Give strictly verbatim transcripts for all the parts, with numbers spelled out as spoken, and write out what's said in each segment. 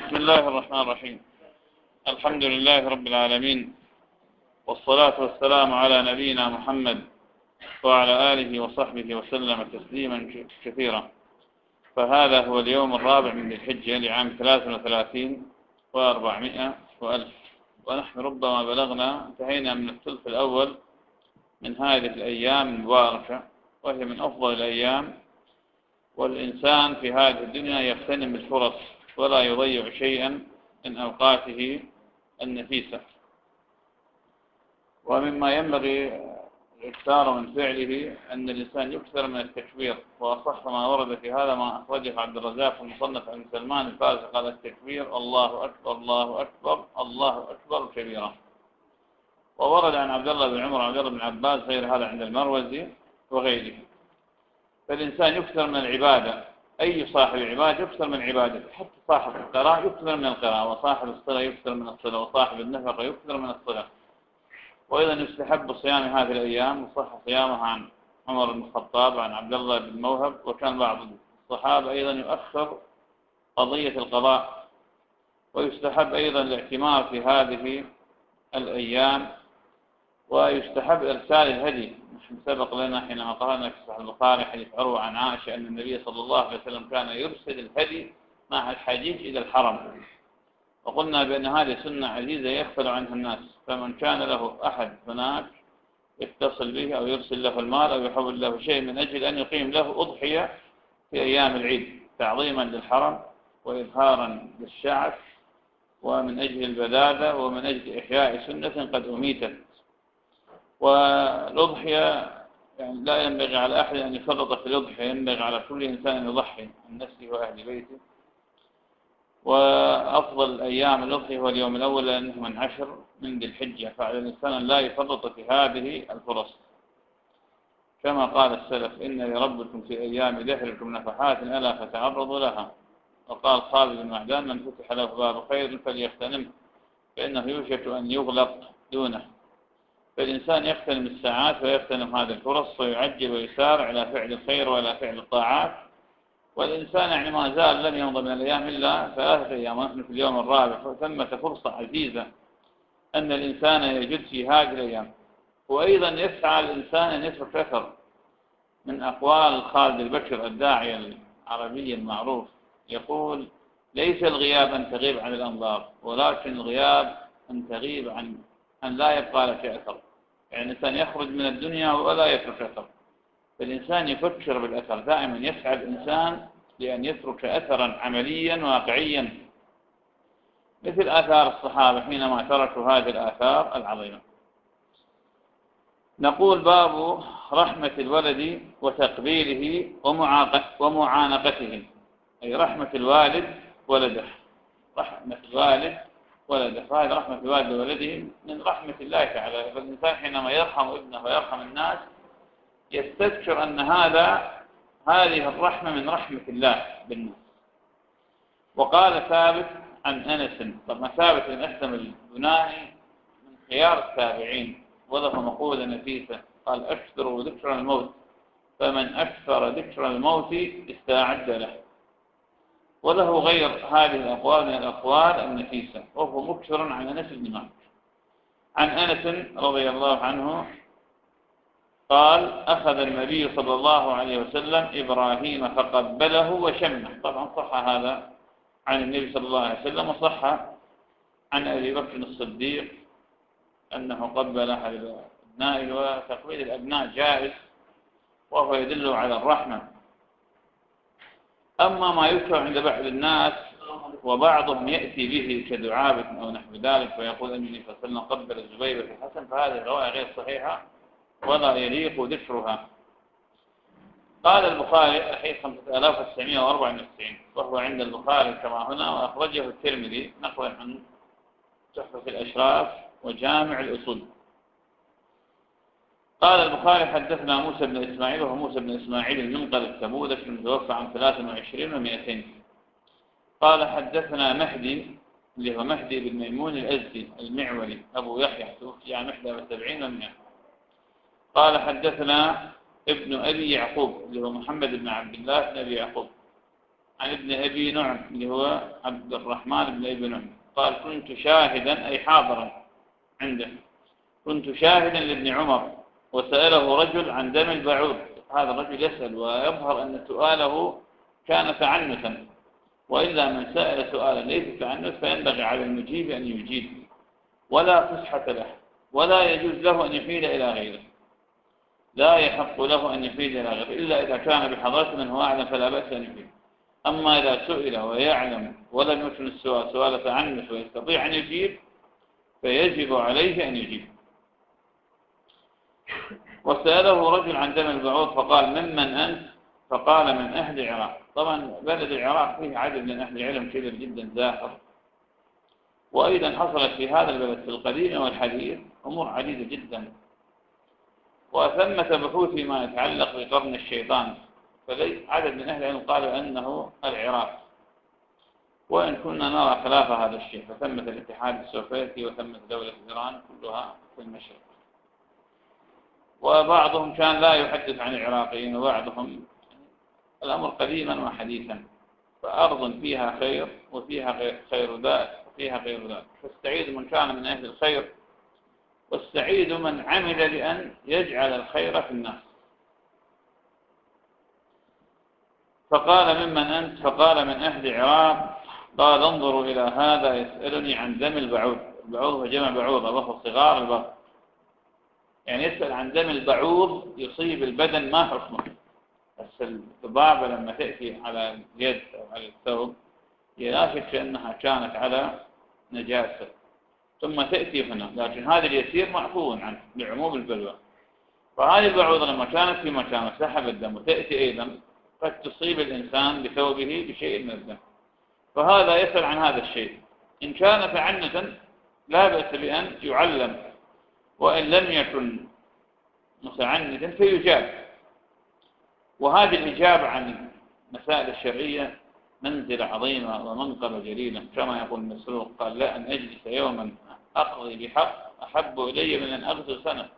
بسم الله الرحمن الرحيم. الحمد لله رب العالمين، والصلاة والسلام على نبينا محمد وعلى آله وصحبه وسلم تسليما كثيرا. فهذا هو اليوم الرابع من الحجة لعام ثلاث وثلاثين وأربعمائة وألف، ونحن ربما بلغنا انتهينا من الثلث الأول من هذه الأيام المباركة، وهي من أفضل الأيام. والإنسان في هذه الدنيا يغتنم الفرص ولا يضيع شيئا من أوقاته النفيسة. ومما ينبغي الإكثار من فعله أن الإنسان يكثر من التكبير، وأصح ما ورد في هذا ما أخرجه عبد الرزاق في المصنف عن سلمان الفارسي قال: التكبير الله أكبر الله أكبر الله أكبر كبيرا. وورد عن عبد الله بن عمر وعبد الله بن عباس غير هذا عند المروزي وغيره. فالإنسان يكثر من العبادة، أي صاحب عبادة يكثر من عبادته، حتى صاحب القراءة يكثر من القراءة، وصاحب الصلاة يكثر من الصلاة، وصاحب النفقة يكثر من الصلاة. وأيضا يستحب صيام هذه الأيام، وصح صيامها عن عمر بن الخطاب عن عبد الله بن موهب، وكان بعض الصحابة أيضا يؤخر قضية القضاء. ويستحب أيضا الاعتمار في هذه الأيام، ويستحب إرسال الهدي. نحن سبق لنا حينما قرأنا في صحيح البخاري حديث عروة عن عائشة أن النبي صلى الله عليه وسلم كان يرسل الهدي مع الحجيج إلى الحرم، وقلنا بأن هذه سنة عزيزة يغفل عنها الناس، فمن كان له أحد هناك يتصل به أو يرسل له المال أو يحول له شيء من أجل أن يقيم له أضحية في أيام العيد تعظيما للحرم وإظهارا للشعب، ومن أجل البذاذة، ومن أجل إحياء سنة قد أميتت. والأضحية يعني لا ينبغي على أحد أن يفرط في الأضحية، ينبغي على كل إنسان أن يضحي عن نفسه وأهل بيته. وأفضل أيام الأضحية هو اليوم الأول لأنه من عشر من ذي الحجة، فعلى الإنسان أن لا يفرط في هذه الفرص، كما قال السلف: إن لربكم في أيام دهركم نفحات ألا فتعرضوا لها. وقال خالد بن معدان: من فتح له باب خير فليغتنمه فإنه يوشك أن يغلق دونه. فالإنسان يغتنم الساعات ويغتنم هذه الفرص، ويعجل ويسارع إلى فعل الخير وإلى فعل الطاعات. والإنسان يعني ما زال لم يمضي من الأيام إلا ثلاثة أيام، ونحن في اليوم الرابع، فثمة فرصة عزيزة أن الإنسان يجد في هذه الأيام. وأيضا يسعى الإنسان أن يترك أثر. من أقوال خالد البكر الداعية العربي المعروف يقول: ليس الغياب أن تغيب عن الأنظار، ولكن الغياب أن تغيب عن أن لا يبقى لك أثر. يعني الإنسان يخرج من الدنيا ولا يترك أثر. فالإنسان يفكر بالأثر دائما، يسعى الإنسان لأن يترك أثرا عمليا واقعيا، مثل آثار الصحابة حينما تركوا هذه الآثار العظيمة. نقول: باب رحمة الولد وتقبيله ومعانقته، أي رحمة الوالد ولده. رحمة الوالد ولده، فهذه رحمة الوالد ولده من رحمة الله تعالى. فالإنسان حينما يرحم ابنه ويرحم الناس يستذكر أن هذا هذه الرحمة من رحمة الله بالناس. وقال ثابت عن أنس، طبعا ثابت بن أسلم البناني من خيار التابعين، وله مقولة نفيسة، قال: أكثروا ذكر الموت، فمن أكثر ذكر الموت استعد له. وله غير هذه الأقوال من الأقوال النفيسة، وهو مكثر عن أنس بن مالك. عن أنس رضي الله عنه قال: أخذ النبي صلى الله عليه وسلم إبراهيم فقبله وشمه. طبعا صح هذا عن النبي صلى الله عليه وسلم، وصح عن أبي بكر الصديق أنه قبل أحد أبنائه. وتقبيل الأبناء جائز، وهو يدل على الرحمة. أما ما يذكر عند بعض الناس وبعضهم يأتي به كدعابة أو نحو ذلك، ويقول أن النبي صلى الله عليه وسلم قبل الزبير في الحسن، فهذه الرواية غير صحيحة ولا يليق ذكرها. قال البخاري الحديث خمسة آلاف وتسعمائة وأربعة وتسعين، وهو عند البخاري كما هنا، وأخرجه الترمذي نقلا عن تحفة الأشراف وجامع الأصول. قال البخاري: حدثنا موسى بن إسماعيل، وهو موسى بن إسماعيل المنقل التبوذكي المتوفى عن ثلاث وعشرين ومئتين. قال: حدثنا مهدي، اللي هو مهدي بن ميمون الأزدي المعولي أبو يحيى، توفي عن إحدى وسبعين ومئة. قال: حدثنا ابن أبي يعقوب، اللي هو محمد بن عبد الله بن أبي يعقوب. عن ابن أبي نعم اللي هو عبد الرحمن بن أبي نعم قال كنت شاهدا أي حاضرا عنده، كنت شاهدا لابن عمر وسأله رجل عن دم البعوض. هذا الرجل يسأل ويظهر أن سؤاله كان تعنتا، وإلا من سأل سؤالا ليس تعنت فينبغي على المجيب أن يجيب، ولا فسحة له، ولا يجوز له أن يحيل إلى غيره، لا يحق له أن يحيل إلى غيره إلا إذا كان بحضرة من هو أعلم فلا بأس أن يحيل. أما إذا سئل ويعلم ولم يكن السؤال سؤال تعنت ويستطيع أن يجيب فيجب عليه أن يجيب. وسأله رجل عن دم البعوض فقال ممن أنت؟ فقال من أهل العراق. طبعا بلد العراق فيه عدد من أهل العلم كبير جدا زاخر، وأيضا حصلت في هذا البلد في القديم والحديث أمور عديدة جدا، وثمة بحوث فيما يتعلق بقرن الشيطان، فلي عدد من أهل العلم قالوا أنه العراق، وإن كنا نرى خلاف هذا الشيء، فثمة الاتحاد السوفيتي وثمة دولة إيران كلها في المشرق، وبعضهم كان لا يحدث عن العراقيين وبعضهم الأمر قديما وحديثا، فأرض فيها خير وفيها خير ذات وفيها غير ذات، فالسعيد من كان من أهل الخير، والسعيد من عمل لأن يجعل الخير في الناس. فقال ممن أنت؟ فقال من أهل العراق. قال انظروا إلى هذا يسألني عن دم البعوض. البعوض هو جمع بعوضة وهو صغار البقر، يعني يسأل عن دم البعوض يصيب البدن ما حكمه. بس الذبابة لما تأتي على اليد أو على الثوب لا شك أنها كانت على نجاسة ثم تأتي هنا، لكن هذا اليسير معفو عنه لعموم البلوى. فهذه البعوضة لما كانت في مكان وسحب الدم وتأتي أيضا قد تصيب الإنسان بثوبه بشيء من الدم، فهذا يسأل عن هذا الشيء. إن كان تعنتا لا بأس بأن يعلم، وإن لم يكن متعنتا فيجاب. وهذه الإجابة عن المسائل الشرعية منزلة عظيمة ومنقبة جليلة، كما يقول مسروق قال لا أن أجلس يوما أقضي بحق أحب إلي من أن أغزو سنة.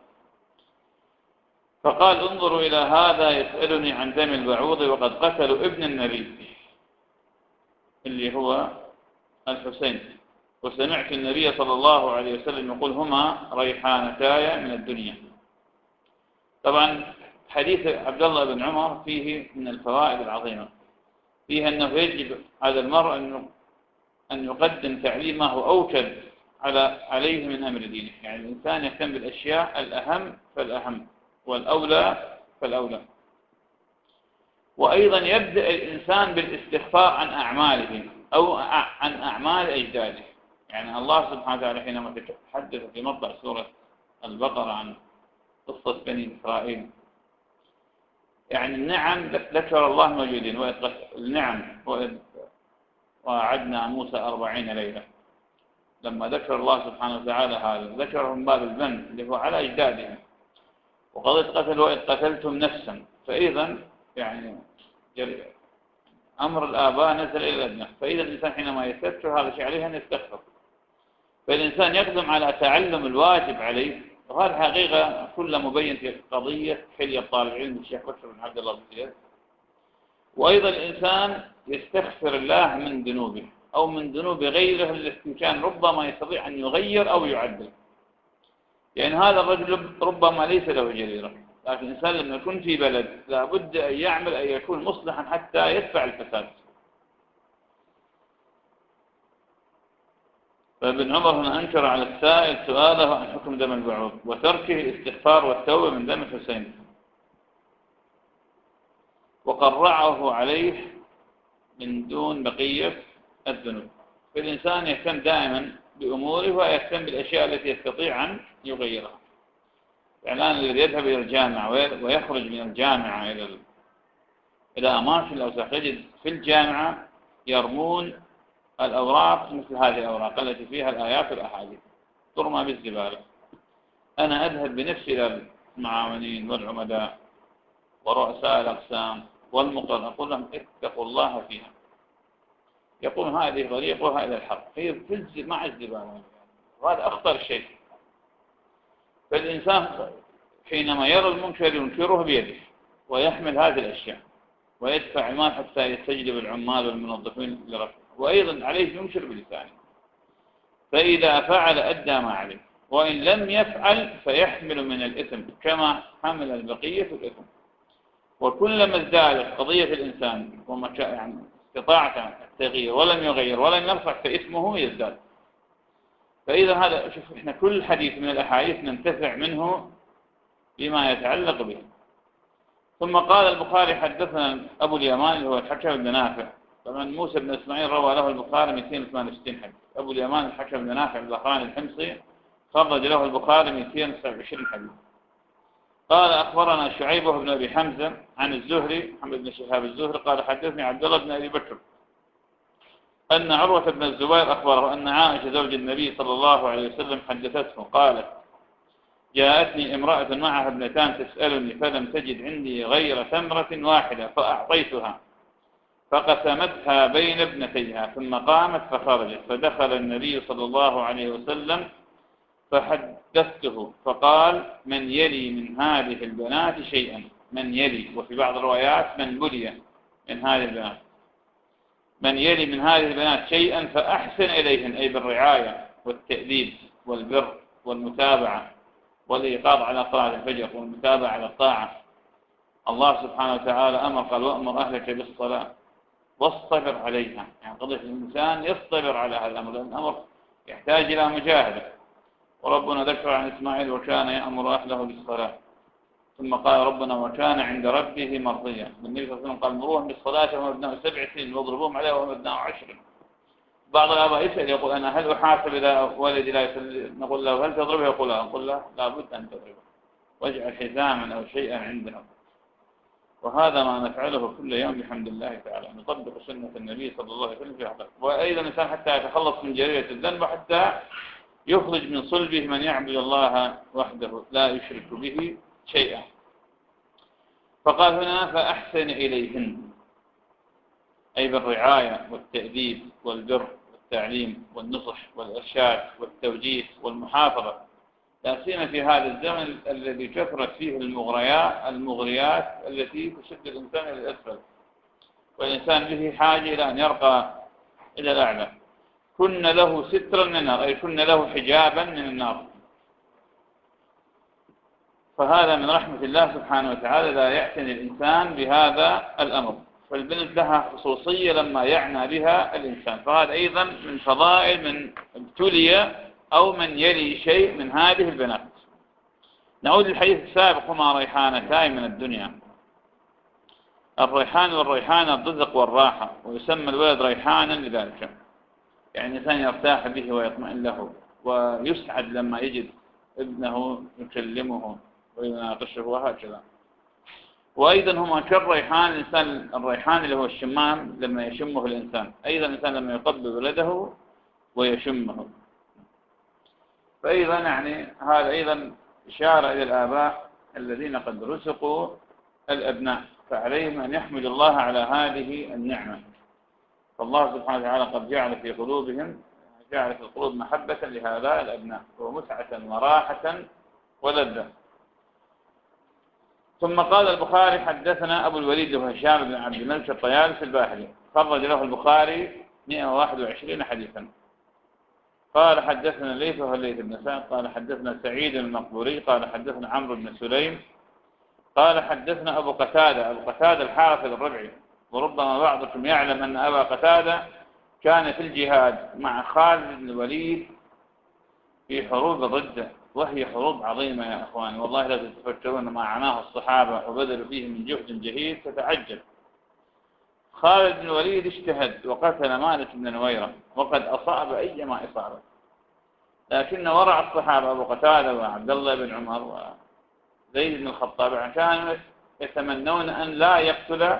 فقال انظروا إلى هذا يسألني عن دم البعوض وقد قتلوا ابن النبي اللي هو الحسين، وسمعت النبي صلى الله عليه وسلم يقول هما ريحانتاي من الدنيا. طبعا حديث عبد الله بن عمر فيه من الفوائد العظيمة، فيه أنه يجب على المرء أن يقدم تعليم ما هو أوكد على عليه من أمر دينه، يعني الإنسان يهتم بالأشياء الأهم فالأهم والأولى فالأولى. وأيضا يبدأ الإنسان بالاستغفار عن أعماله أو عن أعمال أجداده. يعني الله سبحانه وتعالى حينما تحدث في مطلع سورة البقرة عن قصة بني إسرائيل، يعني النعم ذكر الله موجودين، وإذ النعم وإذ وعدنا موسى أربعين ليلة، لما ذكر الله سبحانه وتعالى هذا ذكرهم باب الذنب اللي هو على أجدادهم، وقضيت قتل وإذ قتلتم نفسا، فأيضا يعني أمر الآباء نزل إلى الأبناء، فإذا الإنسان حينما يستغفر هذا شيء عليه أن يستغفر، فالإنسان يقدم على تعلم الواجب عليه. وهذا حقيقة كل مبين في قضية حلية طالب العلم الشيخ بكر بن عبد الله بن زياد. وأيضا الإنسان يستغفر الله من ذنوبه أو من ذنوب غيره التي كان ربما يستطيع أن يغير أو يعدل، يعني هذا الرجل ربما ليس له جريرة، لكن الإنسان لما يكون في بلد لابد أن يعمل أن يكون مصلحا حتى يدفع الفساد. فابن عمر هنا أنكر على السائل سؤاله عن حكم دم البعوض وتركه الاستغفار والتوبة من دم الحسين، وقرعه عليه من دون بقية الذنوب. فالإنسان يهتم دائما بأموره ويهتم بالأشياء التي يستطيع أن يغيرها. يعني الآن الذي يذهب إلى الجامعة ويخرج من الجامعة إلى إلى أماكن الأوساخ يجد في الجامعة يرمون الأوراق مثل هذه الأوراق التي فيها الآيات والأحاديث ترمى بالزبالة. أنا أذهب بنفسي إلى المعاونين والعمداء ورؤساء الأقسام والمقرر أقول لهم اتقوا الله فيها، يقوم هذه طريقها إلى الحق، هي تنزل مع الزبالة، وهذا أخطر شيء. فالإنسان حينما يرى المنكر ينكره بيده ويحمل هذه الأشياء، ويدفع المال حتى يستجلب العمال والمنظفين لرفعه، وأيضا عليه ينشر بلسانه، فإذا فعل أدى ما عليه، وإن لم يفعل فيحمل من الإثم كما حمل البقية الإثم. وكلما ازدادت قضية الإنسان يعني استطاعة التغيير ولم يغير ولم يرفع فإثمه يزداد. فإذا هذا شوف إحنا كل حديث من الأحاديث ننتفع منه بما يتعلق به. ثم قال البخاري حدثنا أبو اليمان اللي هو الحكم بن نافع. طبعا موسى بن إسماعيل روى له البخاري مئتين وثمانية وستين حديث. أبو اليمان الحكم بن نافع البخاري الحمصي خرج له البخاري مئتين وتسعة وعشرين حديث. قال أخبرنا شعيبة بن أبي حمزة عن الزهري محمد بن شهاب الزهري قال حدثني عبد الله بن أبي بكر أن عروة بن الزبير أخبره أن عائشة زوج النبي صلى الله عليه وسلم حدثته قالت جاءتني امرأة معها ابنتان تسألني فلم تجد عندي غير ثمرة واحدة فأعطيتها فقسمتها بين ابنتيها ثم قامت فخرجت فدخل النبي صلى الله عليه وسلم فحدثته فقال من يلي من هذه البنات شيئا من يلي وفي بعض الروايات من بلي من هذه البنات من يلي من هذه البنات شيئا فأحسن إليهن أي بالرعاية والتأديب والبر والمتابعة والإيقاظ على صلاة الفجر والمتابعة على الطاعة. الله سبحانه وتعالى أمر قال وأمر أهلك بالصلاة واصطبر عليها، يعني قضية الإنسان يصطبر على هذا الأمر لأن الأمر يحتاج إلى مجاهدة. وربنا ذكر عن إسماعيل وكان يأمر أهله بالصلاة ثم قال ربنا وكان عند ربه مرضيا. النبي صلى الله عليه وسلم قال مروهم بالصلاة وهم ابناء سبع سنين واضربوهم عليها وهم ابناء عشر. بعض الآباء يسأل يقول أنا هل أحاسب إذا ولدي لا يصلي؟ نقول له هل تضربه؟ يقول لا. نقول له لابد أن تضربه واجعل حزاما أو شيئا عندهم. وهذا ما نفعله كل يوم بحمد الله تعالى نطبق سنة النبي صلى الله عليه وسلم في حقه. وأيضا الإنسان حتى يتخلص من جريرة الذنب وحتى يخرج من صلبه من يعبد الله وحده لا يشرك به شيئا. فقال هنا فأحسن إليهن أي بالرعاية والتأديب والبر والتعليم والنصح والإرشاد والتوجيه والمحافظة، لا سيما في هذا الزمن الذي كثرت فيه المغريات المغريات التي تشد الإنسان إلى الأسفل والإنسان به حاجة إلى أن يرقى إلى الأعلى. كن له سترا من النار أي كن له حجابا من النار. فهذا من رحمة الله سبحانه وتعالى لا يعتني الإنسان بهذا الأمر. فالبنت لها خصوصية لما يعنى بها الإنسان. فهذا أيضا من فضائل من ابتلي أو من يلي شيء من هذه البنات. نعود للحديث السابق هما ريحانتان من الدنيا. الريحان والريحانة الرزق والراحة ويسمى الولد ريحانا لذلك، يعني الإنسان يرتاح به ويطمئن له ويسعد لما يجد ابنه يكلمه ويناقشه وهكذا. وأيضا هما كالريحان الإنسان الريحان اللي هو الشمام لما يشمه الإنسان، أيضا الإنسان لما يقبل ولده ويشمه. فأيضا يعني هذا أيضا إشارة إلى الآباء الذين قد رزقوا الأبناء فعليهم أن يحمد الله على هذه النعمة. فالله سبحانه وتعالى قد جعل في قلوبهم جعل في القلوب محبة لهؤلاء الأبناء ومتعة وراحة ولذة. ثم قال البخاري حدثنا أبو الوليد وهشام بن عبد الملك الطيالسي الباحلي خرج له البخاري مئة وواحد وعشرين حديثا. قال حدثنا ليث وهو الليث بن سعد قال حدثنا سعيد المقبوري قال حدثنا عمرو بن سليم قال حدثنا أبو قتادة أبو قتادة الحارث الربعي. وربما بعضكم يعلم أن أبا قتادة كان في الجهاد مع خالد بن الوليد في حروب الردة، وهي حروب عظيمة يا أخواني والله لا تتفكرون ما عناه الصحابة وبذلوا فيه من جهد جهيد تتعجب. خالد بن الوليد اجتهد وقتل مالك بن نويرة وقد أصاب أيما إصابة، لكن ورع الصحابة أبو قتادة وعبد الله بن عمر وزيد بن الخطاب كانوا يتمنون أن لا يقتل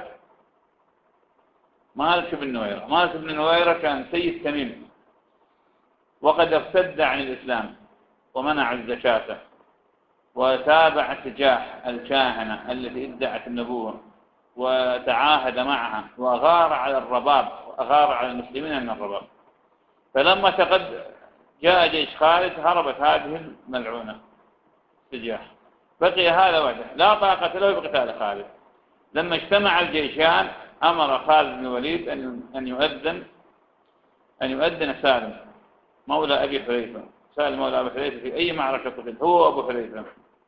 مالك بن نويرة. مالك بن نويرة كان سيد تميم وقد ارتد عن الإسلام ومنع الزكاة وتابع تجاه الكاهنة التي ادعت النبوة وتعاهد معها وغار على الرباب وغار على المسلمين من الرباب. فلما تقد جاء جيش خالد هربت هذه الملعونة تجاه، بقي هذا وحده لا طاقة له بقتال خالد. لما اجتمع الجيشان أمر خالد بن الوليد أن أن يؤذن أن يؤذن سالم مولى أبي حذيفة. سالم مولى أبي حذيفة في أي معركة قتل هو وأبو حذيفة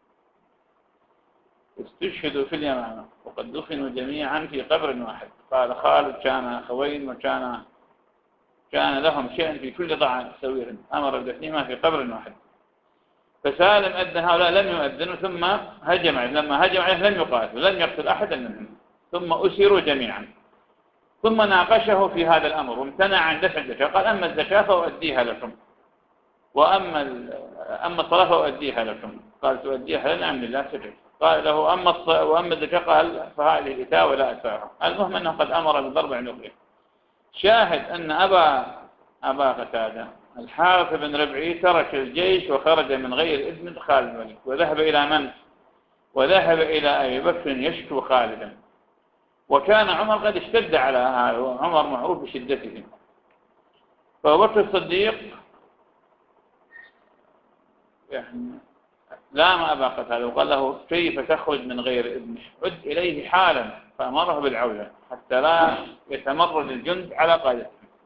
استشهدوا في اليمامة وقد دفنوا جميعا في قبر واحد. قال خالد كان أخوين وكان كان لهم شأن في كل ضاع سوير، أمر بدفنهما في قبر واحد. فسالم أذن هؤلاء لم يؤذنوا ثم هجم عليه، لما هجم عليه لم يقاتل لم يقتل أحدا منهم ثم أسروا جميعا. ثم ناقشه في هذا الأمر وامتنع عن دفع الزكاة. قال أما الزكاة فأؤديها لكم وأما أما الصلاة فأؤديها لكم. قال تؤديها لنا أم لله سجد. قال له أما وأما الزكاة قال فهذه الإتاء ولا أدفعها. المهم أنه قد أمر بضرب عنقه. شاهد أن أبا أبا قتادة الحارث بن ربعي ترك الجيش وخرج من غير إذن خالد بن الوليد وذهب إلى من؟ وذهب إلى أبي بكر يشكو خالدا. وكان عمر قد اشتد على هذا وعمر معروف بشدته. فأبو بكر الصديق يعني لام أبا قتادة وقال له كيف تخرج من غير إذنه؟ عد إليه حالا. فأمره بالعودة حتى لا يتمرد الجند على قادته.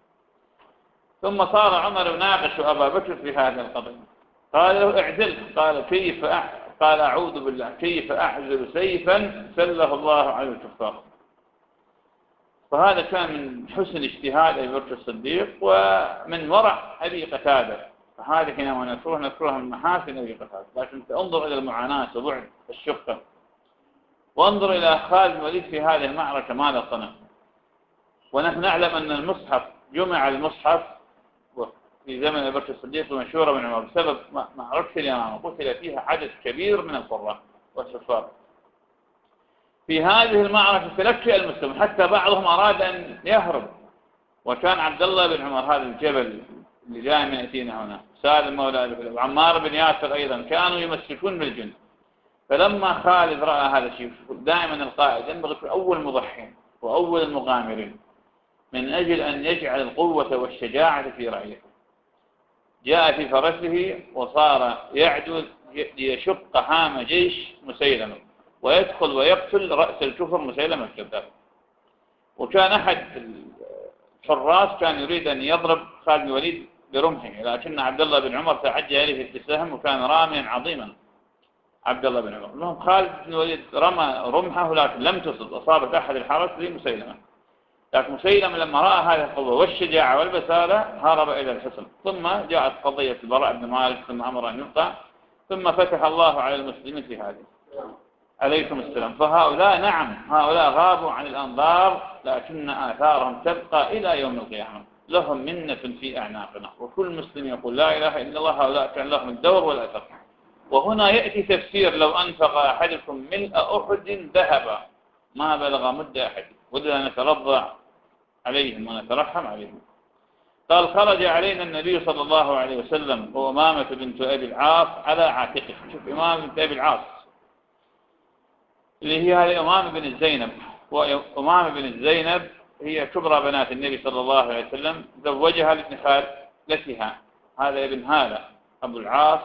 ثم صار عمر يناقش أبا بكر في هذا القضية. قال له اعزل. قال كيف أع... قال أعوذ بالله كيف أعزل سيفا سله الله على الكفار. فهذا كان من حسن اجتهاد أبي بكر الصديق ومن ورع أبي قتادة. فهذه حينما نذكرها نذكرها من محاسن أبي قتادة. لكن انظر إلى المعاناة وبعد الشقة وانظر إلى خالد بن الوليد في هذه المعركة ماذا صنع. ونحن نعلم أن المصحف جمع المصحف في زمن أبي بكر الصديق ومشهورة من عمر بسبب معركة اليمامة قتل فيها عدد كبير من القراء والحفاظ. في هذه المعركة تلكأ المسلمون حتى بعضهم أراد أن يهرب. وكان عبد الله بن عمر هذا الجبل اللي جاء من يأتينا هنا سالم مولى أبي حذيفة وعمار بن ياسر أيضا كانوا يمسكون بالجند. فلما خالد رأى هذا الشيء دائما القائد ينبغي في أول مضحين وأول المغامرين من أجل أن يجعل القوة والشجاعة في رعيته. جاء في فرسه وصار يعدو ليشق هام جيش مسيلمة ويدخل ويقتل رأس الكفر مسيلمة الكذاب. وكان أحد الحراس كان يريد أن يضرب خالد بن الوليد برمحه لكن عبد الله بن عمر تعجل عليه بالسهم وكان راميا عظيما. عبد الله بن عمر لهم خالد بن الوليد رمى رمحه لكن لم تصب أصابت أحد الحرس لمسيلمة. لكن مسيلمة لما رأى هذه القوة والشجاعة والبسالة هرب إلى الحصن. ثم جاءت قضية البراء بن مالك ثم أمر أن يقطع ثم فتح الله على المسلمين في هذه. عليكم السلام. فهؤلاء نعم هؤلاء غابوا عن الأنظار لكن آثارهم تبقى إلى يوم القيامة. لهم منة في أعناقنا وكل مسلم يقول لا إله إلا الله هؤلاء كان لهم الدور والأثر. وهنا يأتي تفسير لو أنفق أحدكم ملء أحد ذهبا ما بلغ مد أحد ودنا نترضع عليهم ونترحم عليهم. قال خرج علينا النبي صلى الله عليه وسلم وأمامة بنت أبي العاص على عاتقه. شوف أمامة بنت أبي العاص اللي هي هذه أمامة بن الزينب. وأمامة بن الزينب هي كبرى بنات النبي صلى الله عليه وسلم زوجها لابن خالتها هذا ابن هالة أبو العاص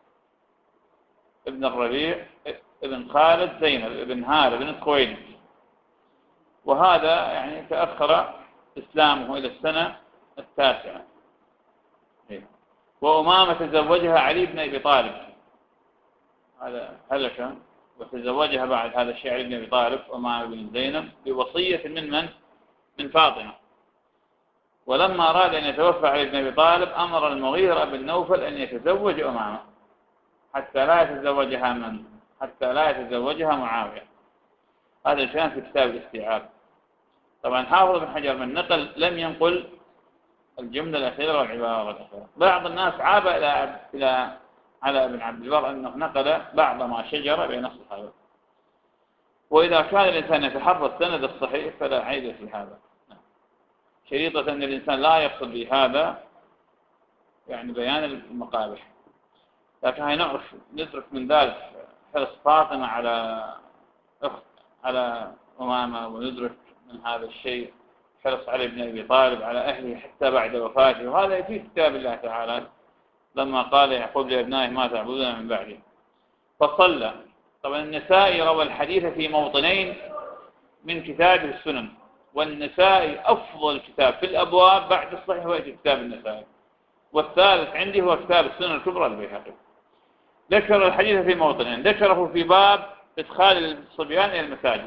ابن الربيع ابن خالد زينب ابن هالة بن خويلد. وهذا يعني تأخر إسلامه إلى السنة التاسعة. وأمامة تزوجها علي بن أبي طالب هذا هلك وتزوجها بعد هذا الشيء علي بن أبي طالب أمامة بن زينب بوصية من من؟ من فاطمة. ولما أراد أن يتوفى علي بن أبي طالب أمر المغيرة بن نوفل أن يتزوج أمامة حتى لا يتزوجها من؟ حتى لا يتزوجها معاوية. هذا كان في كتاب الاستيعاب. طبعا حافظ بن حجر من نقل لم ينقل الجملة الأخيرة والعبارة الأخيرة. بعض الناس عاب إلى إلى على ابن عبد البر أنه نقل بعض ما شجر بين الصحابة. وإذا كان الإنسان يتحرى السند الصحيح فلا عيب في هذا. شريطة أن الإنسان لا يقصد بهذا يعني بيان المقابح. لكن هاي نعرف ندرك من ذلك حرص فاطمة على أخت على أمامة وندرك من هذا الشيء حرص علي بن أبي طالب على أهله حتى بعد وفاته. وهذا في كتاب الله تعالى لما قال يعقوب لأبنائه ما تعبدون من بعده فصلى. طبعا النسائي روى الحديث في موطنين من كتابه السنن، والنسائي أفضل كتاب في الأبواب بعد الصحيح هو كتاب النسائي، والثالث عندي هو كتاب السنن الكبرى البيهقي. ذكر الحديث في موطنين، ذكره في باب إدخال الصبيان إلى المساجد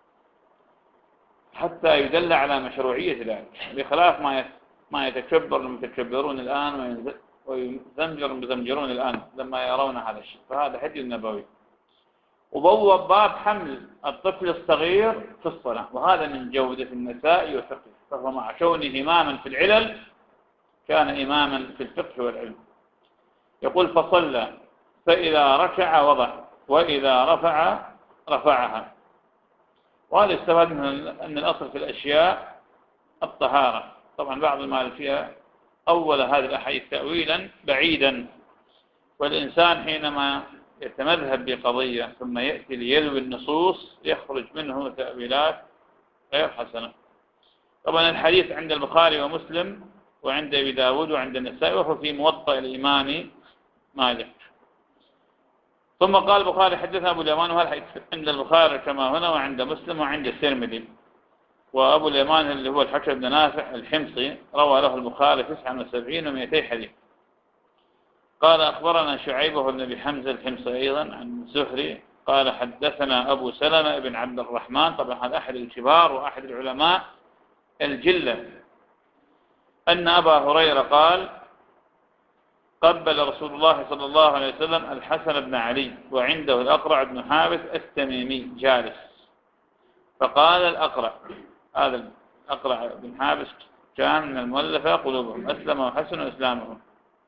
حتى يدل على مشروعية ذلك، بخلاف ما ما يتكبر المتكبرون الآن ويزمجر المزمجرون الآن لما يرون هذا الشيء، فهذا هدي النبوي. وبوب باب حمل الطفل الصغير في الصلاة، وهذا من جودة النساء والفقه، فهو مع كونه إماما في العلل كان إماما في الفقه والعلم. يقول فصلى فإذا ركع وضع وإذا رفع رفعها. وهذا استفاد من أن الأصل في الأشياء الطهارة. طبعا بعض المالكية أول هذه الأحاديث تأويلا بعيدا، والإنسان حينما يتمذهب بقضية ثم يأتي ليلوي النصوص يخرج منه تأويلات غير حسنة. طبعا الحديث عند البخاري ومسلم وعند أبي داود وعند النسائي، وهو في موطأ الإمام مالك. ثم قال البخاري حدثنا أبو اليمان، وهذا الحديث عند البخاري كما هنا وعند مسلم وعند الترمذي. وأبو اليمان اللي هو الحكم بن نافع الحمصي روى له البخاري تسعة وسبعين ومئتي حديث. قال أخبرنا شعيب بن أبي حمزة الحمصي أيضا عن الزهري قال حدثنا أبو سلمة بن عبد الرحمن، طبعا هذا أحد الكبار وأحد العلماء الجلة، أن أبا هريرة قال قبل رسول الله صلى الله عليه وسلم الحسن بن علي وعنده الأقرع بن حابس التميمي جالس، فقال الأقرع، هذا الأقرع بن حابس كان من المؤلفة قلوبهم، أسلم وحسن إسلامهم.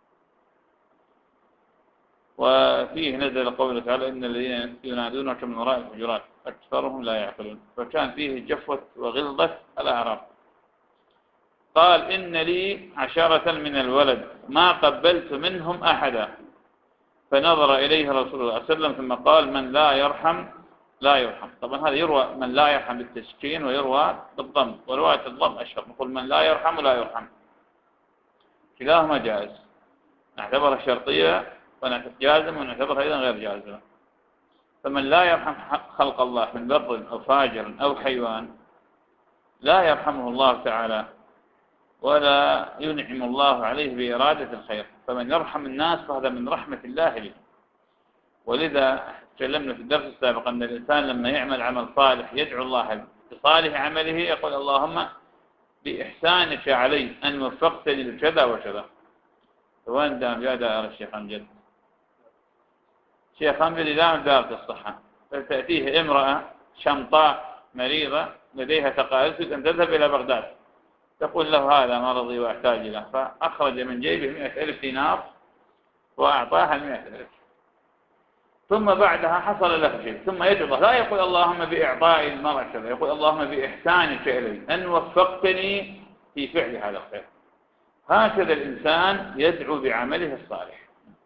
وفيه نزل قوله تعالى إن الذين ينادونك من وراء الحجرات أكثرهم لا يعقلون، فكان فيه جفوة وغلظة الأعراب. قال إن لي عشرة من الولد ما قبلت منهم أحدا، فنظر إليه رسول الله صلى الله عليه وسلم ثم قال من لا يرحم لا يرحم. طبعا هذا يروى من لا يرحم بالتسكين ويروى بالضم، ورواية الضم أشهر، نقول من لا يرحم لا يرحم، كلاهما جائز، نعتبرها شرطية ونعتبر جازم ونعتبرها أيضا غير جازمة. فمن لا يرحم خلق الله من بر أو فاجر أو حيوان لا يرحمه الله تعالى ولا ينعم الله عليه بإرادة الخير. فمن يرحم الناس فهذا من رحمة الله به. ولذا تكلمنا في الدرس السابق أن الإنسان لما يعمل عمل صالح يدعو الله بصالح عمله، يقول اللهم بإحسانك علي أن وفقتني لكذا وكذا. وين دام جاء دائر الشيخ أمجد؟ شيخ أمجد دام دائرة الصحة، فتأتيه امرأة شمطاء مريضة لديها تقارب أن تذهب إلى بغداد، تقول له هذا مرضي وأحتاج له، فأخرج من جيبه مئة ألف دينار وأعطاها المئة ألف. ثم بعدها حصل له شيء ثم يدعو، لا يقول اللهم بإعطاء المرأة كذا، يقول اللهم بإحسانك إلي أن وفقتني في فعل هذا الخير. هكذا الإنسان يدعو بعمله الصالح.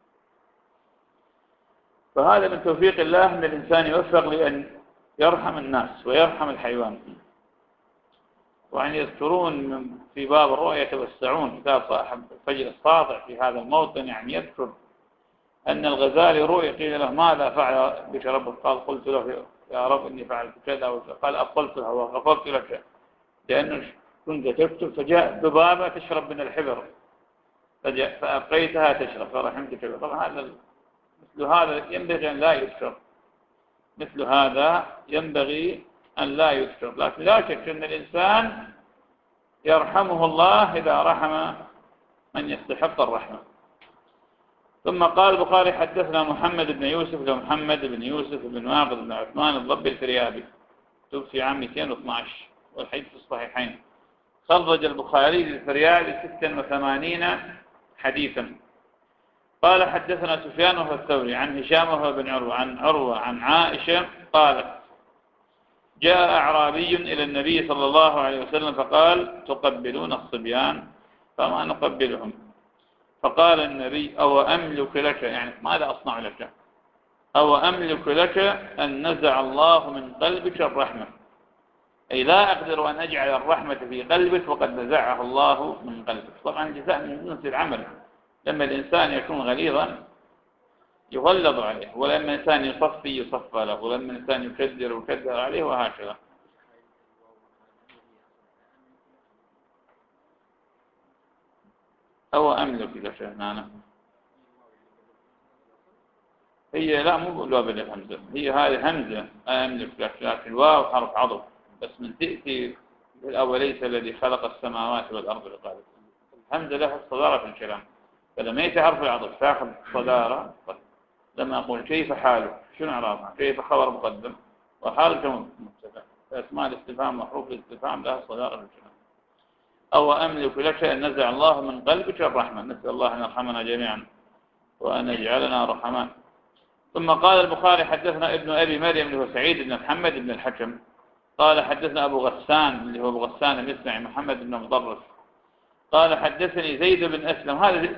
فهذا من توفيق الله أن الإنسان يوفق لأن يرحم الناس ويرحم الحيوان. وأن يذكرون في باب الرؤيا يتوسعون، كتاب صاحب الفجر الساطع في هذا الموطن يعني يذكر أن الغزالي رؤي قيل له ماذا فعل بك ربك؟ قال قلت له يا رب إني فعلت كذا وكذا. قال أبطلت لها وغفرت لك لأنه كنت تكتب فجاء ذبابة تشرب من الحبر فأبقيتها تشرب فرحمتك. طبعا هذا مثل هذا ينبغي أن لا يذكر، مثل هذا ينبغي أن لا يذكر، لكن لا شك أن الإنسان يرحمه الله إذا رحم من يستحق الرحمة. ثم قال البخاري حدثنا محمد بن يوسف لمحمد بن يوسف بن واقد بن عثمان الضبي الفريابي، توفي عام مئتين واثني عشر والحديث في الصحيحين. خرج البخاري للفريابي ستة وثمانين حديثا. قال حدثنا سفيان وهو الثوري عن هشام وهو بن عروة عن عروة عن عائشة قالت جاء أعرابي إلى النبي صلى الله عليه وسلم فقال تقبلون الصبيان؟ فما نقبلهم. فقال النبي أو أملك لك، يعني ماذا أصنع لك؟ أو أملك لك أن نزع الله من قلبك الرحمة، أي لا أقدر أن أجعل الرحمة في قلبك وقد نزعها الله من قلبك. طبعا جزاء من جنس العمل، لما الإنسان يكون غليظا يغلظ عليه، ولما الإنسان يصفي يصفى له، ولما الإنسان يكدر يكدر عليه، وهكذا. أو أملك إذا شهنانا هي لا مو الواو بالهمزة، هي هذه همزة أملك لكن الواو حرف عطف بس من تأتي بالأول ليس الذي خلق السماوات والأرض بقادر. الهمزة لها الصدارة في الكلام، فلما يأتي حرف العطف تأخذ صدارة. لما أقول كيف حاله شنو عرفنا؟ كيف خبر مقدم وحال كم مبتدأ. فأسماء الاستفهام وحروف الاستفهام لها الصدارة في الكلام. أو أملك لك أن نزع الله من قلبك الرحمة، نسأل الله أن يرحمنا جميعا وأن يجعلنا رحمن. ثم قال البخاري حدثنا ابن أبي مريم اللي هو سعيد بن محمد بن الحكم قال حدثنا أبو غسان اللي هو أبو غسان المسمعي محمد بن مضرس قال حدثني زيد بن أسلم. هذا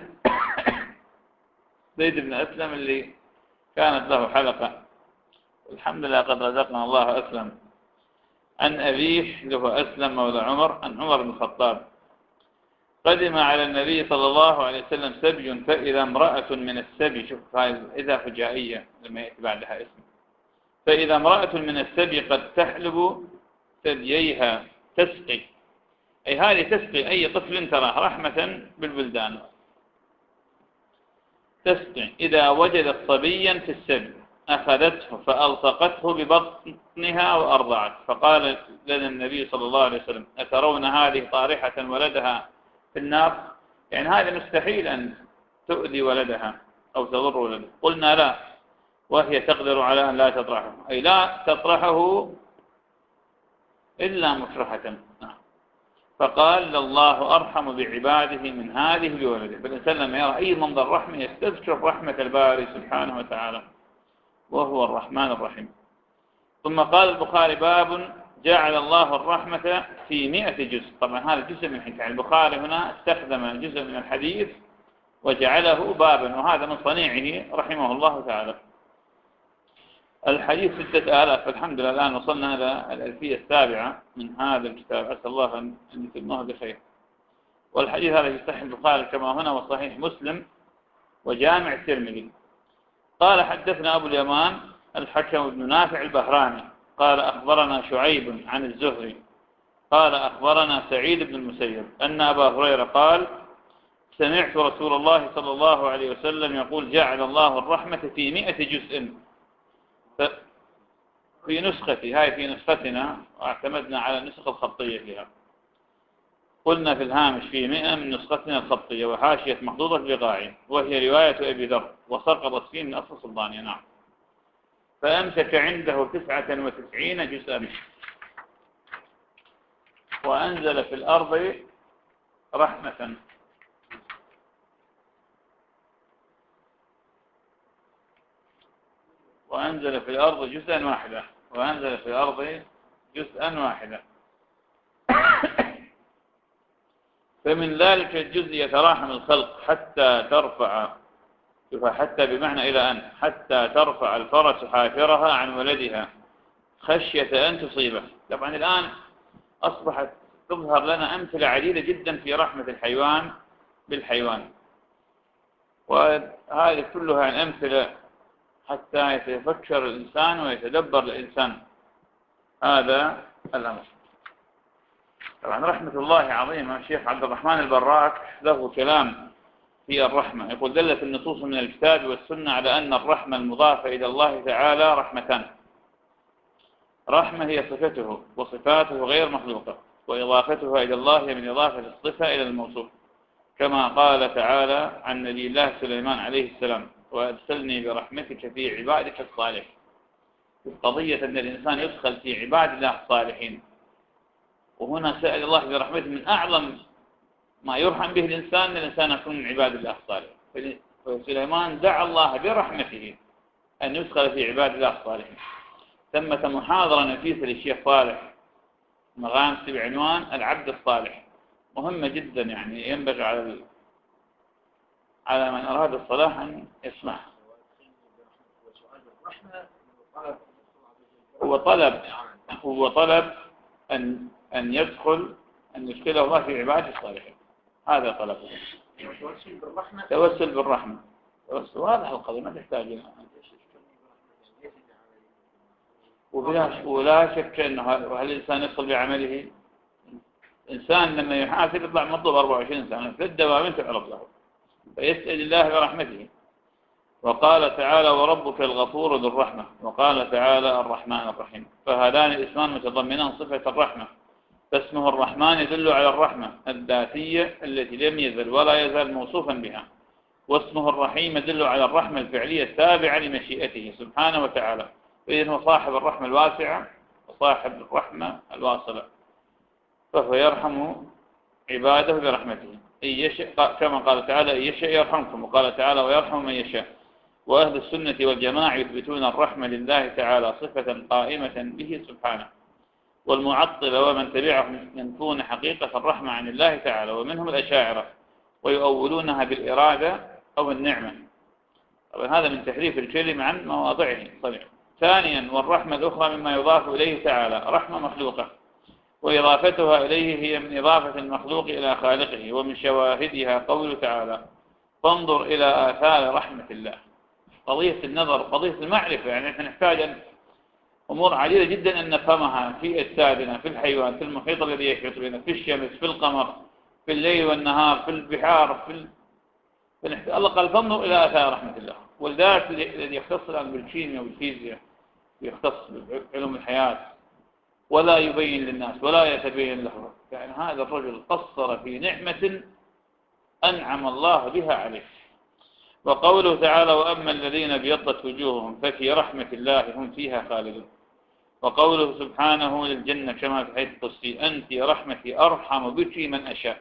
زيد بن أسلم اللي كانت له حلقة الحمد لله قد رزقنا الله أسلم. عن أبيه اللي هو أسلم مولى عمر عن عمر بن الخطاب قدم على النبي صلى الله عليه وسلم سبي فإذا امرأة من السبي، شوف هاي إذا فجائية لما يأتي بعدها اسم، فإذا امرأة من السبي قد تحلب ثدييها تسقي، أي هذه تسقي أي طفل تراه رحمة بالبلدان تسقي. إذا وجدت صبيا في السبي أخذته فألصقته ببطنها وأرضعت. فقال لنا النبي صلى الله عليه وسلم أترون هذه طارحة ولدها في النار؟ يعني هذا مستحيل أن تؤذي ولدها أو تضر ولدها. قلنا لا، وهي تقدر على أن لا تطرحه، أي لا تطرحه إلا مكرهة. فقال الله أرحم بعباده من هذه بولده. فالإنسان لما يرى أي منظر رحمة يستذكر رحمة الباري سبحانه وتعالى وهو الرحمن الرحيم. ثم قال البخاري باب جعل الله الرحمة في مئة جزء. طبعا هذا جزء من حكاية البخاري هنا استخدم جزء من الحديث وجعله بابا، وهذا من صنيعه رحمه الله تعالى. الحديث ستة آلاف. الحمد لله الآن وصلنا إلى الألفية السابعة من هذا الكتاب، أسأل الله أن يتمه بخير. والحديث هذا في صحيح البخاري كما هنا وصحيح مسلم وجامع الترمذي. قال حدثنا أبو اليمان الحكم بن نافع البهراني قال أخبرنا شعيب عن الزهري قال أخبرنا سعيد بن المسيب أن أبا هريرة قال سمعت رسول الله صلى الله عليه وسلم يقول جعل الله الرحمة في مئة جزء. في نسختي هاي في نسختنا واعتمدنا على النسخة الخطية فيها، قلنا في الهامش في مئة من نسختنا الخطية وحاشية محظوظة البقاعي، وهي رواية أبي ذر وسقطت فيه من أصل سلطانية. نعم. فأمسك عنده تسعة وتسعين جزءا وأنزل في الأرض رحمة وأنزل في الأرض جزءا واحدا وأنزل في الأرض جزءا واحدا. فمن ذلك الجزء يتراحم الخلق حتى ترفع، حتى بمعنى إلى أن حتى ترفع الفرس حافرها عن ولدها خشية أن تصيبه. طبعا الآن أصبحت تظهر لنا أمثلة عديدة جدا في رحمة الحيوان بالحيوان، وهذه كلها عن أمثلة حتى يتفكر الإنسان ويتدبر الإنسان هذا الأمر. طبعا رحمة الله عظيمة. الشيخ عبد الرحمن البراك له كلام في الرحمة، يقول دلت النصوص من الكتاب والسنة على أن الرحمة المضافة إلى الله تعالى رحمتان. رحمة هي صفته وصفاته غير مخلوقة، وإضافتها إلى الله من إضافة الصفة إلى الموصوف، كما قال تعالى عن نبي الله سليمان عليه السلام وأدخلني برحمتك في عبادك الصالح. قضية أن الإنسان يدخل في عباد الله الصالحين، وهنا سأل الله برحمته من أعظم ما يرحم به الإنسان أن الإنسان يكون من عباد الله الصالحين. فسليمان دعا الله برحمته أن يدخل في عباد الله الصالحين. ثمة محاضرة نفيسة للشيخ صالح مغامسي بعنوان العبد الصالح، مهمة جدا، يعني ينبغي على ال... على من أراد الصلاح أن يسمعها. هو طلب هو طلب أن أن يدخل أن يدخل الله في عباده الصالحين، هذا طلبه. توسل بالرحمة، توسل، وهذا القضية ما تحتاج إلى ولا ولا شك أنه هل الإنسان يصل بعمله الإنسان لما يحاسب يطلع مطلوب أربعة وعشرين سنة في الدوام تعرض له، فيسأل الله برحمته. وقال تعالى وربك الغفور ذو الرحمة، وقال تعالى الرحمن الرحيم، فهذان الاسمان متضمنان صفة الرحمة، فاسمه الرحمن يدل على الرحمة الذاتية التي لم يزل ولا يزال موصوفا بها، واسمه الرحيم يدل على الرحمة الفعلية التابعة لمشيئته سبحانه وتعالى، فإذن هو صاحب الرحمة الواسعة وصاحب الرحمة الواصلة، فهو يرحم عباده برحمته إن يشاء، كما قال تعالى إن يشاء يرحمكم، وقال تعالى ويرحم من يشاء. وأهل السنة والجماعة يثبتون الرحمة لله تعالى صفة قائمة به سبحانه، والمعطلة ومن تبعهم ينفون حقيقة الرحمة عن الله تعالى، ومنهم الأشاعرة، ويؤولونها بالإرادة أو النعمة. طبعا هذا من تحريف الكلمة عن مواضعه طبعا. ثانيا والرحمة الأخرى مما يضاف إليه تعالى رحمة مخلوقة، وإضافتها إليه هي من إضافة المخلوق إلى خالقه، ومن شواهدها قوله تعالى فانظر إلى آثار رحمة الله. قضية النظر قضية المعرفة، يعني نحن نحتاج أمور عديدة جدا أن نفهمها في أجسادنا، في الحيوان، في المحيط الذي يحيط بنا، في الشمس، في القمر، في الليل والنهار، في البحار، في ال... فنحت... الله قال فانظر إلى آثار رحمة الله. والذات الذي يختص الآن بالكيمياء والفيزياء يختص بعلوم الحياة ولا يبين للناس ولا يتبين له، يعني هذا الرجل قصر في نعمة أنعم الله بها عليه. وقوله تعالى وأما الذين ابيضت وجوههم ففي رحمة الله هم فيها خالدون. وقوله سبحانه للجنة كما في حديث القدسي أنت رحمتي أرحم بك من أشاء.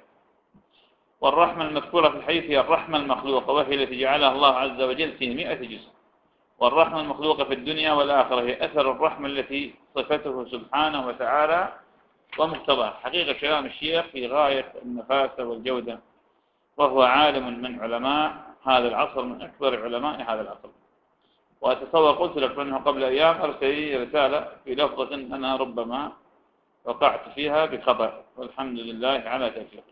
والرحمة المذكورة في الحديث هي الرحمة المخلوقة، وهي التي جعلها الله عز وجل في مئة جزء. والرحمة المخلوقة في الدنيا والآخرة هي أثر الرحمة التي صفته سبحانه وتعالى ومقتضاها. حقيقة كلام الشيخ في غاية النفاسة والجودة، وهو عالم من علماء هذا العصر، من أكبر علماء هذا العصر. وأتصور قلت لك أنه قبل أيام أرسل لي رسالة في لفظة أنا ربما وقعت فيها بخطأ، والحمد لله على توفيقه.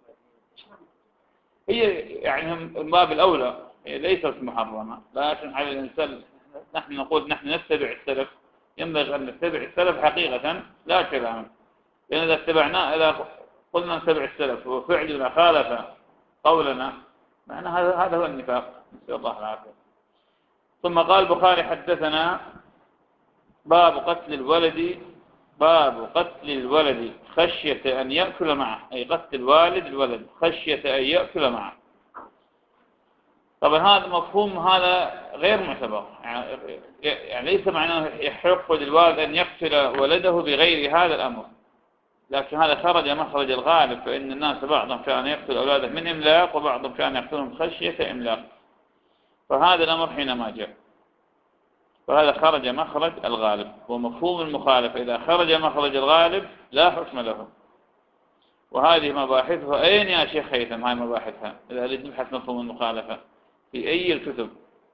هي يعني من باب الأولى هي ليست محرمة، لكن على الإنسان نحن نقول نحن نتبع السلف، ينبغي أن نتبع السلف حقيقة لا كلاما، لأن إذا اتبعناه إذا قلنا نتبع السلف وفعلنا خالف قولنا معنى هذا هذا هو النفاق، نسأل الله العافية. ثم قال البخاري حدثنا باب قتل الولد باب قتل الولد خشية أن يأكل معه، أي قتل الوالد الولد خشية أن يأكل معه. طبعا هذا مفهوم هذا غير معتبر، يعني ليس معناه يحق للوالد أن يقتل ولده بغير هذا الأمر، لكن هذا خرج مخرج الغالب، فإن الناس بعضهم كان يقتل أولاده من إملاق وبعضهم كان يقتلهم خشية إملاق، فهذا الأمر حينما جاء فهذا خرج مخرج الغالب. ومفهوم المخالفة إذا خرج مخرج الغالب لا حكم له. وهذه مباحثها أين يا شيخ هيثم؟ هاي مباحثها إذا أريد نبحث مفهوم المخالفة في أي الكتب؟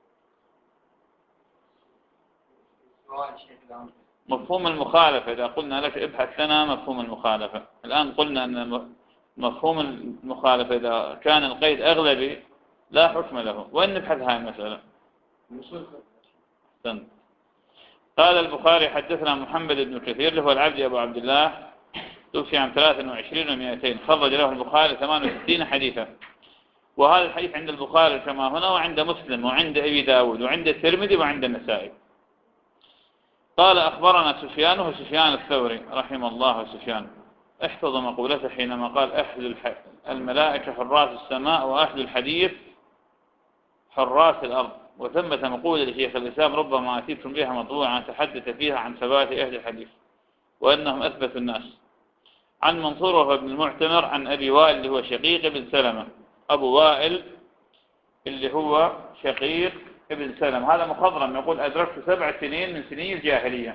مفهوم المخالفة إذا قلنا لك ابحث لنا مفهوم المخالفة، الآن قلنا أن مفهوم المخالفة إذا كان القيد أغلبي لا حكم له. وين نبحث هاي المسألة؟ قال البخاري حدثنا محمد بن كثير له العبد أبو عبد الله، توفي عام ثلاثة وعشرين ومئتين، خرج له البخاري ثمانية وستين حديثا. وهذا الحديث عند البخاري كما هنا وعند مسلم وعند أبي داود وعند الترمذي وعند النسائي. قال أخبرنا سفيان وهو سفيان الثوري رحمه الله. سفيان احفظ مقولته حينما قال أهل الملائكة حراس السماء وأهل الحديث حراس الأرض. وثمة مقولة لشيخ الإسلام ربما أتيتم بها مطبوعا تحدث فيها عن ثبات أهل الحديث وأنهم أثبت الناس. عن منصور وهو ابن المعتمر عن أبي وائل اللي هو شقيق ابن سلمة. أبو وائل اللي هو شقيق ابن سلمة هذا مخضرم يقول أدركت سبع سنين من سنين الجاهلية.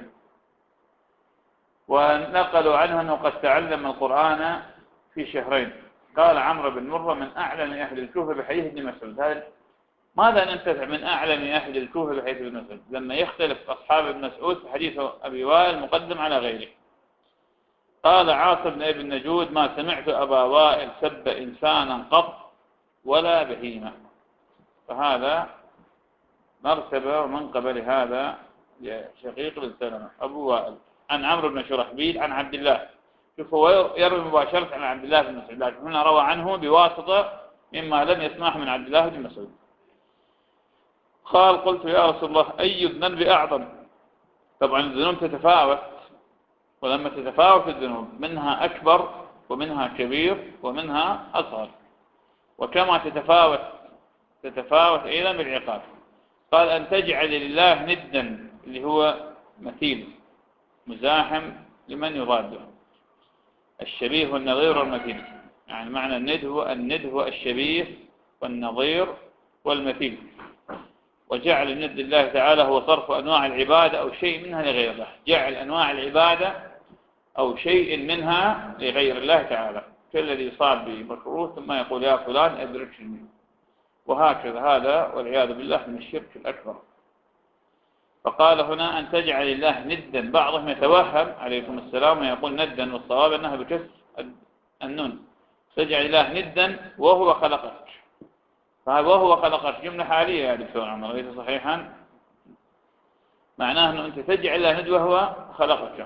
ونقلوا عنه أنه قد تعلم القرآن في شهرين. قال عمرو بن مرة من أعلم أهل الكوفة بحديث ابن مسعود. هذا ماذا ننتفع من أعلم أهل الكوفة بحديث ابن مسعود لما يختلف أصحاب ابن مسعود في حديث أبي وائل مقدم على غيره. قال عاصم بن ابن نجود ما سمعت أبا وائل سب إنسانا قط ولا بهيمة. فهذا مرتبة ومنقبة لهذا شقيق بن سلمة أبو وائل. عن عمرو بن شرحبيل عن عبد الله شوفوا يروي مباشرة عن عبد الله بن مسعود، لكن هنا روى عنه بواسطة مما لم يسمعه من عبد الله بن مسعود. قال قلت يا رسول الله أي الذنب أعظم؟ طبعا الذنوب تتفاوت، ولما تتفاوت الذنوب منها أكبر ومنها كبير ومنها أصغر، وكما تتفاوت تتفاوت أيضا بالعقاب. قال أن تجعل لله ندا اللي هو مثيل مزاحم لمن يضاده، الشبيه والنظير والمثيل. يعني معنى الند هو الند هو الشبيه والنظير والمثيل. وجعل الند لله تعالى هو صرف أنواع العبادة أو شيء منها لغير الله، جعل أنواع العبادة أو شيء منها لغير الله تعالى، كالذي يصاب بمكروه ثم يقول يا فلان أدركني، وهكذا هذا والعياذ بالله من الشرك الأكبر. فقال هنا أن تجعل الله ندا، بعضهم يتوهم عليكم السلام ويقول ندا، والصواب أنها بكسر النون، تجعل الله ندا وهو خلقك. فهذا وهو خلقك جملة حالية يا دكتور عمر، ليس صحيحا؟ معناه أنه أنت تجعل الله ند وهو خلقك.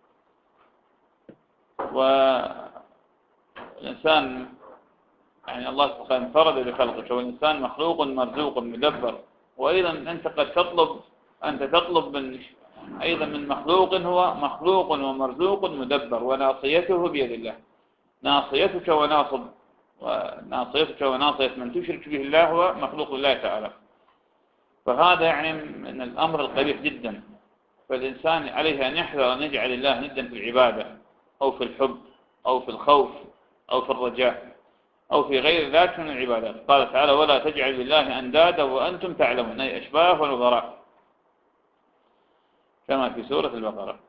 والإنسان يعني الله سبحانه انفرد بخلقك، والإنسان مخلوق مرزوق مدبر، وأيضا أنت قد تطلب أنت تطلب من أيضا من مخلوق هو مخلوق ومرزوق مدبر، وناصيته بيد الله. ناصيتك وناصب وناصيتك وناصية من تشرك به الله هو مخلوق الله تعالى. فهذا يعني من الأمر القبيح جدا. فالإنسان عليه أن يحذر أن يجعل الله ندا في العبادة أو في الحب أو في الخوف أو في الرجاء أو في غير ذلك من العبادات. قال تعالى ولا تجعل لله أندادا وأنتم تعلمون، أي أشباه ونظراء، كما في سورة البقرة.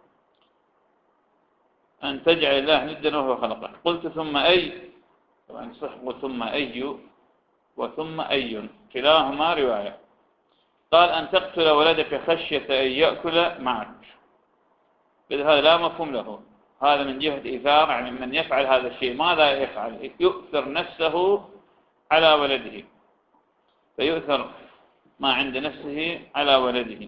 أن تجعل الله ندا وهو خلقه. قلت ثم أي، طبعا صح وثم أي وثم أي كلاهما رواية. قال أن تقتل ولدك خشية أن يأكل معك. هذا لا مفهوم له، هذا من جهة إيثار، يعني من يفعل هذا الشيء ماذا يفعل؟ يؤثر نفسه على ولده، فيؤثر ما عند نفسه على ولده.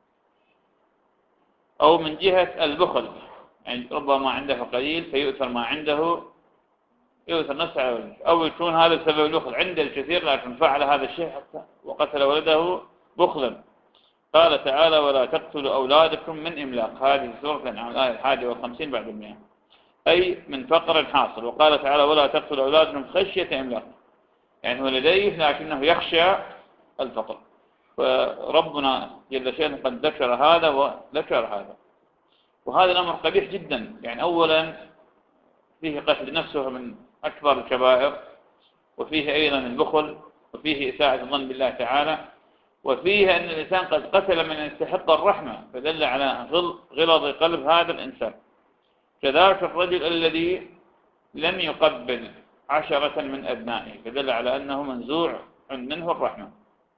أو من جهة البخل، يعني ربما عنده قليل فيؤثر ما عنده، يؤثر نفسه على ولده. أو يكون هذا سبب البخل عند الكثير لكن فعل هذا الشيء حتى وقتل ولده بخلا. قال تعالى ولا تقتلوا أولادكم من إملاق، هذه سورة الأنعام الآية الحادية والخمسين بعد المئة، أي من فقر حاصل. وقال تعالى ولا تقتلوا أولادكم خشية إملاق، يعني هو لديه لكنه يخشى الفقر. فربنا جل شأنه قد ذكر هذا وذكر هذا، وهذا الأمر قبيح جدا. يعني أولا فيه قتل نفسه من أكبر الكبائر، وفيه أيضا البخل، وفيه إساءة الظن بالله تعالى، وفيه أن الإنسان قد قتل من يستحق الرحمة، فدل على غلظ قلب هذا الإنسان. كذلك الرجل الذي لم يقبل عشرة من أبنائه، فدل على أنه منزوع منه الرحمة.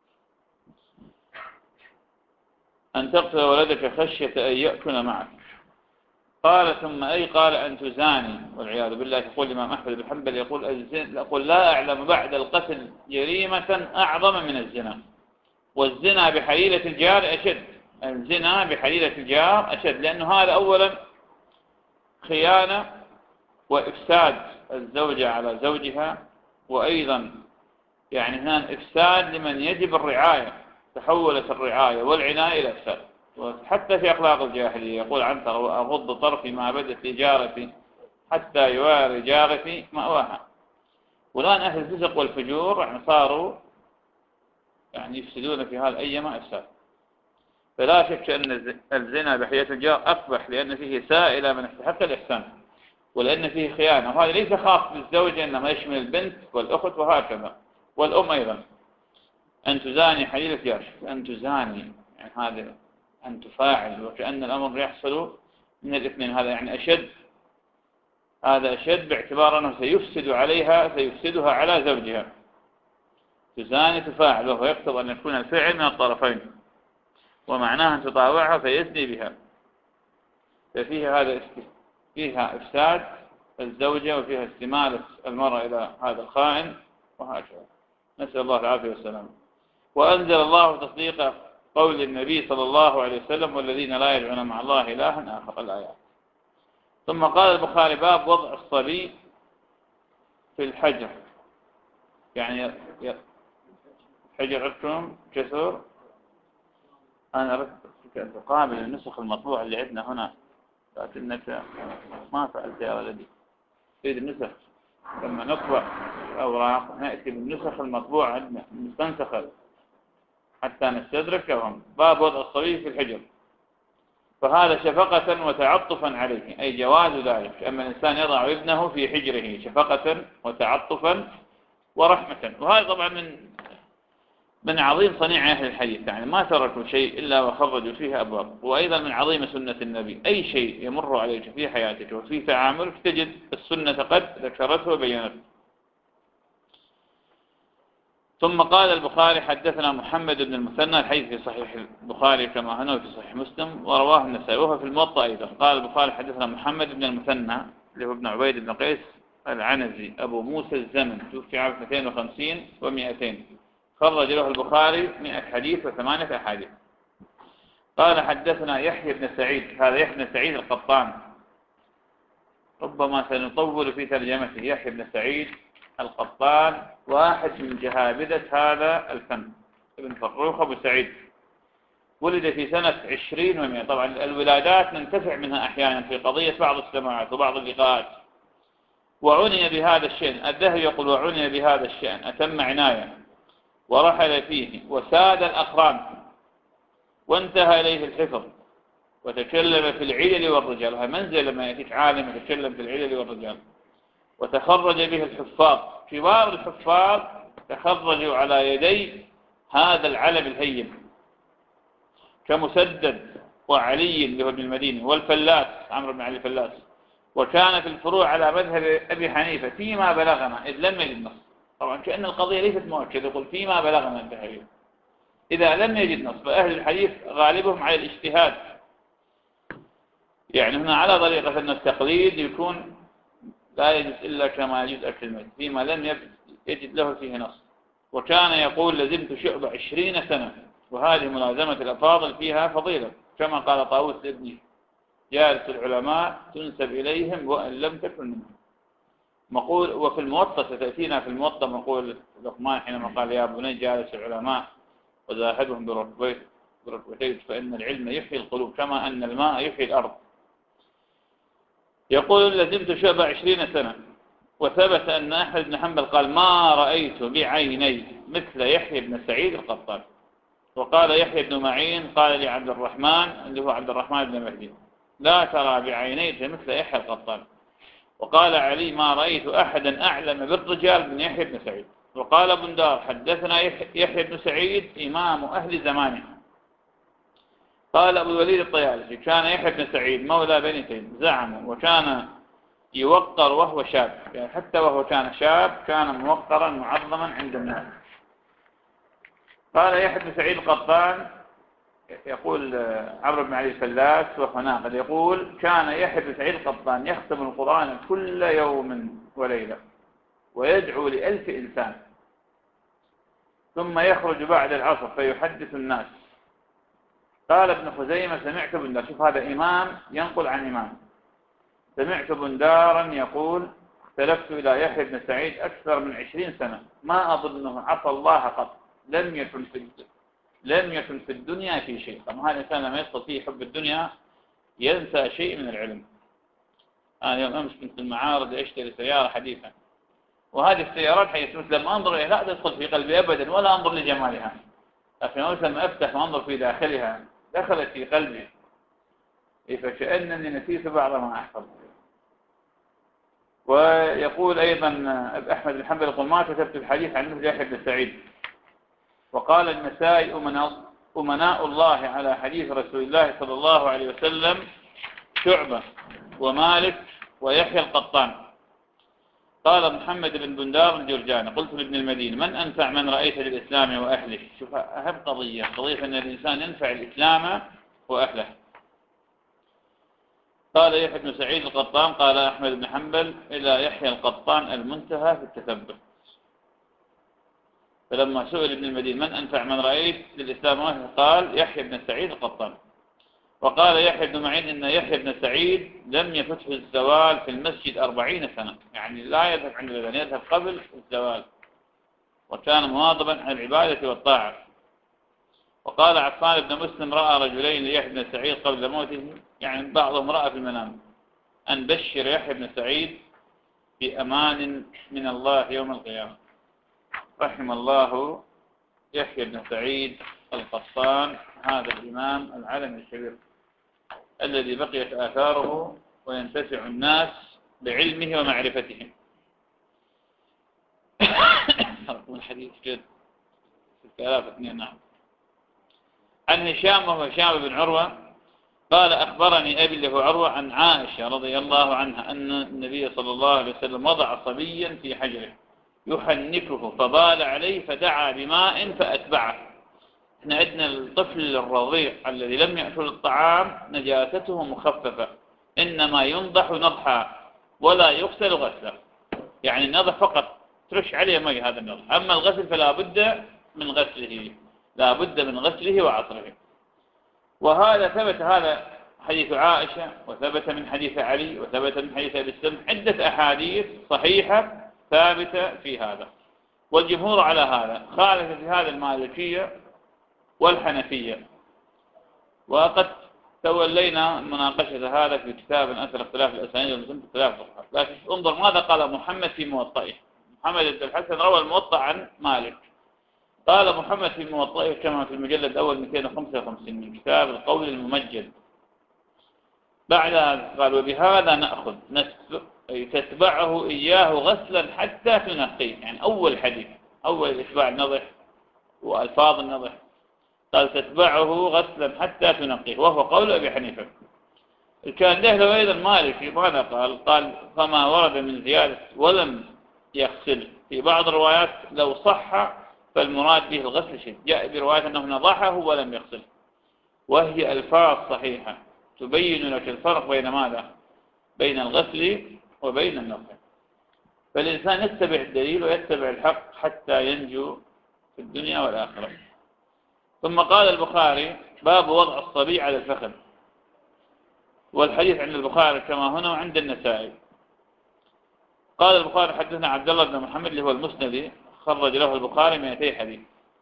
أن تقتل ولدك خشية أن يأكل معك. قال ثم أي قال أن تزاني، والعياذ بالله. يقول الإمام أحمد بن حنبل يقول الزنا، يقول لا أعلم بعد القتل جريمة أعظم من الزنا، والزنا بحليلة الجار أشد. الزنا بحليلة الجار أشد، لأنه هذا أولا خيانة وإفساد الزوجة على زوجها، وأيضا يعني هنا إفساد لمن يجب الرعاية، تحولت الرعاية والعناية إلى إفساد. وحتى في أخلاق الجاهلية يقول عنتر وأغض طرفي ما بدت لجارتي حتى يواري جارتي مأواها. والآن أهل الفسق والفجور يعني صاروا يعني يفسدون في هذا أيما إفساد. فلا شك أن الزنا بحياة الجار أقبح، لأن فيه سائلة من استحق الإحسان، ولأن فيه خيانة. وهذا ليس خاص بالزوجة، إنما يشمل البنت والأخت وهكذا والأم أيضا. أن تزاني حليلة جار، أن تزاني يعني هذا أن تفاعل، وكأن الأمر يحصل من الاثنين. هذا يعني أشد، هذا أشد باعتبار أنه سيفسد عليها، سيفسدها على زوجها. تزاني تفاعل، وهو يقتضي أن يكون الفعل من الطرفين، ومعناها أن تطاوعها فيزني بها. ففيه هذا فيها إفساد الزوجة، وفيها استمالة المرأة إلى هذا الخائن وهكذا. نسأل الله العافية والسلام. وأنزل الله تصديق قول النبي صلى الله عليه وسلم والذين لا يدعون مع الله إلها آخر، الآيات. ثم قال البخاري باب وضع الصبي في الحجر، يعني حجر عندكم جسور، أنا أردت أن تقابل النسخ المطبوع اللي عندنا هنا، لكنك ما فعلت يا ولدي. تريد النسخ لما نطبع الأوراق نأتي بالنسخ المطبوع عندنا مستنسخة حتى نستدركهم. باب وضع الصبي في الحجر، فهذا شفقة وتعطفا عليه، أي جواز ذلك. أما الإنسان يضع ابنه في حجره شفقة وتعطفا ورحمة. وهذا طبعا من من عظيم صنيع أهل الحديث، يعني ما تركوا شيء إلا وخرجوا فيه أبواب. وأيضا من عظيم سنة النبي، أي شيء يمر عليك في حياتك وفي تعاملك تجد السنة قد ذكرته وبينته. ثم قال البخاري حدثنا محمد بن المثنى، الحديث في صحيح البخاري كما هنا في صحيح مسلم، ورواه النسائي وهو في الموطأ أيضا. قال البخاري حدثنا محمد بن المثنى اللي هو ابن عبيد بن قيس العنزي أبو موسى الزمن، توفي عام اثنتين وخمسين ومئتين، خرج له البخاري مئة حديث وثمانية أحاديث. قال حدثنا يحيى بن سعيد، هذا يحيى بن سعيد القطان، ربما سنطول في ترجمته. يحيى بن سعيد القطان واحد من جهابذة هذا الفن، ابن فروخ أبو سعيد، ولد في سنة عشرين ومئة. طبعا الولادات ننتفع منها أحيانا في قضية بعض السماعات وبعض اللقاءات. وعني بهذا الشأن، الذهبي يقول وعني بهذا الشأن أتم عناية، ورحل فيه وساد الأقران، وانتهى إليه الحفظ، وتكلم في العلل والرجال. وهي منزل لما يأتيك عالم يتكلم في العلل والرجال. وتخرج به الحفاظ، كبار الحفاظ تخرجوا على يدي هذا العلم الهيم، كمسدد وعلي اللي هو ابن المديني والفلاس عمرو بن علي الفلاس. وكان في الفروع على مذهب أبي حنيفة فيما بلغنا، إذ لم يجد نص. طبعا كأن القضية ليست مؤكدة، يقول فيما بلغنا الذهبي إذا لم يجد نص. فأهل الحديث غالبهم على الاجتهاد، يعني هنا على طريقة أن التقليد يكون لا يجوز إلا كما يجوز أكل الميت فيما لم يجد له فيه نص. وكان يقول لزمت شعبة عشرين سنة، وهذه ملازمة الأفاضل فيها فضيلة، كما قال طاووس لابنه جالس العلماء تنسب إليهم وإن لم تكن منهم. مقول وفي الموطأ ستأتينا في الموطأ مقول لقمان حينما قال يا بني جالس العلماء وزاهدهم بركبتين فإن العلم يحيي القلوب كما أن الماء يحيي الأرض. يقول لزمت شعبة عشرين سنة. وثبت أن أحمد بن حنبل قال ما رأيت بعيني مثل يحيى بن سعيد القطان. وقال يحيى بن معين قال لي عبد الرحمن اللي هو عبد الرحمن بن مهدي لا ترى بعينيك مثل يحيى القطان. وقال علي ما رأيت أحدا أعلم بالرجال من يحيى بن سعيد. وقال ابن دار حدثنا يحيى بن سعيد إمام أهل زمانه. قال أبو الوليد الطيالسي كان يحيى بن سعيد مولى بني تيم زعمه، وكان يوقر وهو شاب، يعني حتى وهو كان شاب كان موقرا معظما عند الناس. قال يحيى بن سعيد القطان يقول عمرو بن علي الفلاس وهو ناقل يقول كان يحيى بن سعيد القطان يختم القرآن كل يوم وليلة ويدعو لألف إنسان، ثم يخرج بعد العصر فيحدث الناس. قال ابن خزيمة سمعت بندار، شوف هذا إمام ينقل عن إمام، سمعت بندارا يقول اختلفت إلى يحيى بن سعيد أكثر من عشرين سنة ما أظنه عصى الله قط، لم يكن في لم يكن في الدنيا في شيء. طبعا هذا الإنسان لما يدخل فيه حب الدنيا ينسى شيء من العلم. أنا يوم أمس كنت في المعارض أشتري سيارة حديثة، وهذه السيارات حيث لما أنظر إليها لا تدخل في قلبي أبدا ولا أنظر لجمالها، لكن لما أفتح وأنظر في داخلها دخلت في قلبي، فكأنني نسيت بعض ما أحفظ. ويقول أيضا أحمد بن حنبل يقول ما كتبت الحديث عن مثل يحيى بن سعيد. وقال النسائي أمناء الله على حديث رسول الله صلى الله عليه وسلم شعبة ومالك ويحيى القطان. قال محمد بن بندار الجرجاني قلت لابن المدينة من أنفع من رأيت للإسلام وأهله. شوف أهم قضية، قضية أن الإنسان ينفع الإسلام وأهله. قال يحيى بن سعيد القطان قال أحمد بن حنبل إلى يحيى القطان المنتهى في التثبت. فلما سئل ابن المدينة من أنفع من رأيت للإسلام وأهله قال يحيى بن سعيد القطان. وقال يحيى بن معين إن يحيى بن سعيد لم يفته الزوال في المسجد أربعين سنة، يعني لا يذهب عند الأذان، يذهب قبل الزوال، وكان مواظبا على العبادة والطاعة. وقال عفان بن مسلم رأى رجلين ليحيى بن سعيد قبل موته، يعني بعضهم رأى في المنام أن بشر يحيى بن سعيد بأمان من الله يوم القيامة. رحم الله يحيى بن سعيد القطان، هذا الإمام العالم الكبير الذي بقيت آثاره وينتفع الناس بعلمه ومعرفته. الحديث جد ستة آلاف واثنين. نعم. عن هشام وهو هشام بن عروة قال أخبرني أبي له عروة عن عائشة رضي الله عنها أن النبي صلى الله عليه وسلم وضع صبيا في حجره يحنكه فبال عليه فدعا بماء فأتبعه. احنا عندنا الطفل الرضيع الذي لم يأكل الطعام نجاسته مخففة، إنما ينضح نضحا ولا يغسل غسلا، يعني النضح فقط ترش عليه مي، هذا النضح. أما الغسل فلا بد من غسله، لا بد من غسله وعصره. وهذا ثبت، هذا حديث عائشة، وثبت من حديث علي، وثبت من حديث أبي السلم، عدة أحاديث صحيحة ثابتة في هذا. والجمهور على هذا، خالف في هذا المالكية والحنفية. وقد تولينا مناقشة هذا في كتاب أثر اختلاف الأسانيد والمتن اختلاف الصحابة. لكن انظر ماذا قال محمد في موطئه. محمد بن الحسن روى الموطأ عن مالك. قال محمد في موطئه كما في المجلد الأول مئتين وخمسة وخمسين من كتاب القول الممجد، بعد قال وبهذا نأخذ أي تتبعه إياه غسلا حتى تنقيه، يعني أول حديث، أول إتباع النضح وألفاظ النضح، قال تتبعه غسلا حتى تنقيه، وهو قول أبي حنيفة. كان له أيضا مالك ماذا قال؟ قال فما ورد من زيادة ولم يغسل، في بعض الروايات لو صح فالمراد به الغسل شيء، جاء برواية أنه نضحه ولم يغسل، وهي ألفاظ صحيحة تبين لك الفرق بين ماذا؟ بين الغسل وبين النضح. فالإنسان يتبع الدليل ويتبع الحق حتى ينجو في الدنيا والآخرة. ثم قال البخاري باب وضع الصبي على الفخذ، والحديث عند البخاري كما هنا وعند النسائي. قال البخاري حدثنا عبد الله بن محمد اللي هو المسندي، خرج له البخاري مئتي حديث.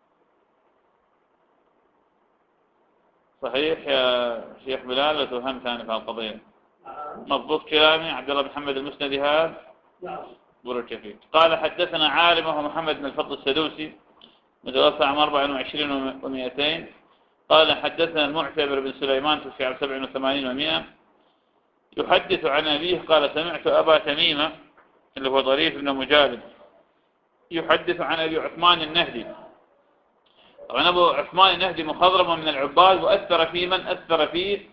صحيح يا شيخ بلال لو تفهم ثاني في القضية؟ مضبوط كلامي؟ عبد الله بن محمد المسندي هذا بركة فيه. قال حدثنا عالم وهو محمد بن الفضل السدوسي متوفى عام أربعة وعشرين ومئتين. قال حدثنا المعتبر بن سليمان توفي عام سبع وثمانين ومئة، يحدث عن أبيه قال سمعت أبا تميمة اللي هو ظريف بن مجالد يحدث عن أبي عثمان النهدي. طبعا أبو عثمان النهدي مخضرم من العباد، وأثر في من أثر فيه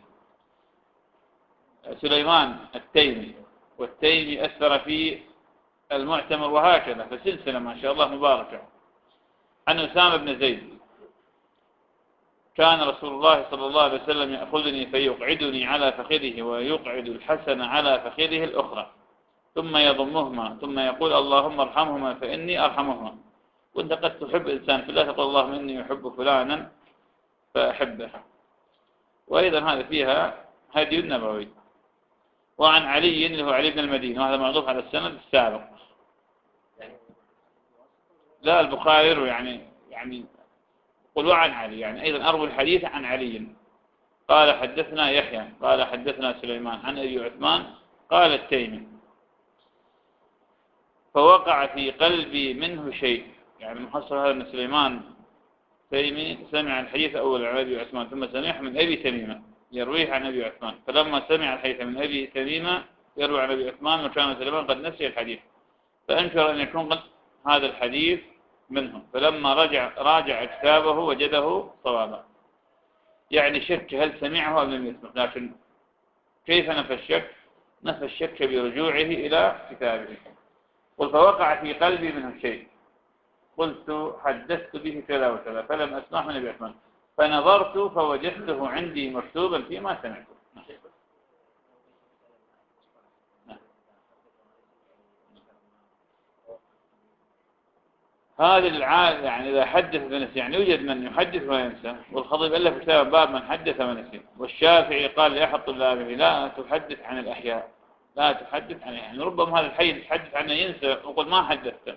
سليمان التيمي، والتيمي أثر في المعتمر، وهكذا فسلسلة ما شاء الله مباركة. عن أسامة بن زيد كان رسول الله صلى الله عليه وسلم يأخذني فيقعدني على فخذه ويقعد الحسن على فخذه الأخرى ثم يضمهما ثم يقول اللهم ارحمهما فإني أرحمهما. وانت قد تحب إنسان في الله تقول اللهم إني يحب فلانا فأحبه. وأيضا هذا فيها هدي النبوي. وعن علي اللي هو علي بن المدينة، وهذا معروف على السند السابق. لا البخاري يعني يعني قلوا عن علي، يعني أيضا أروي الحديث عن علي. قال حدثنا يحيى قال حدثنا سليمان عن أبي عثمان قال التيمي فوقع في قلبي منه شيء، يعني محصل هذا من سليمان تيمي سمع الحديث أول عن أبي عثمان ثم سمعه من أبي تميمة يرويه عن أبي عثمان، فلما سمع الحديث من أبي تميمة يروي عن أبي عثمان وكان سليمان قد نسي الحديث فأنكر أن يكون قد هذا الحديث منهم، فلما رجع راجع كتابه وجده صوابا. يعني شك هل سمعه أو لم يسمع، لكن كيف نفى الشك؟ نفى الشك برجوعه إلى كتابه. قل فوقع في قلبي منه شيء قلت حدثت به كذا وكذا فلم أسمعه من أبي عثمان فنظرت فوجدته عندي مكتوبا فيما سمعته. هذا العادة يعني إذا حدث فنسي، يعني يوجد من يحدث وينسى، والخطيب ألف كتاب باب من حدث ونسي. والشافعي قال لأحد طلابه لا تحدث عن الأحياء، لا تحدث عن، يعني ربما هذا الحي يتحدث عنه ينسى ويقول ما حدثته.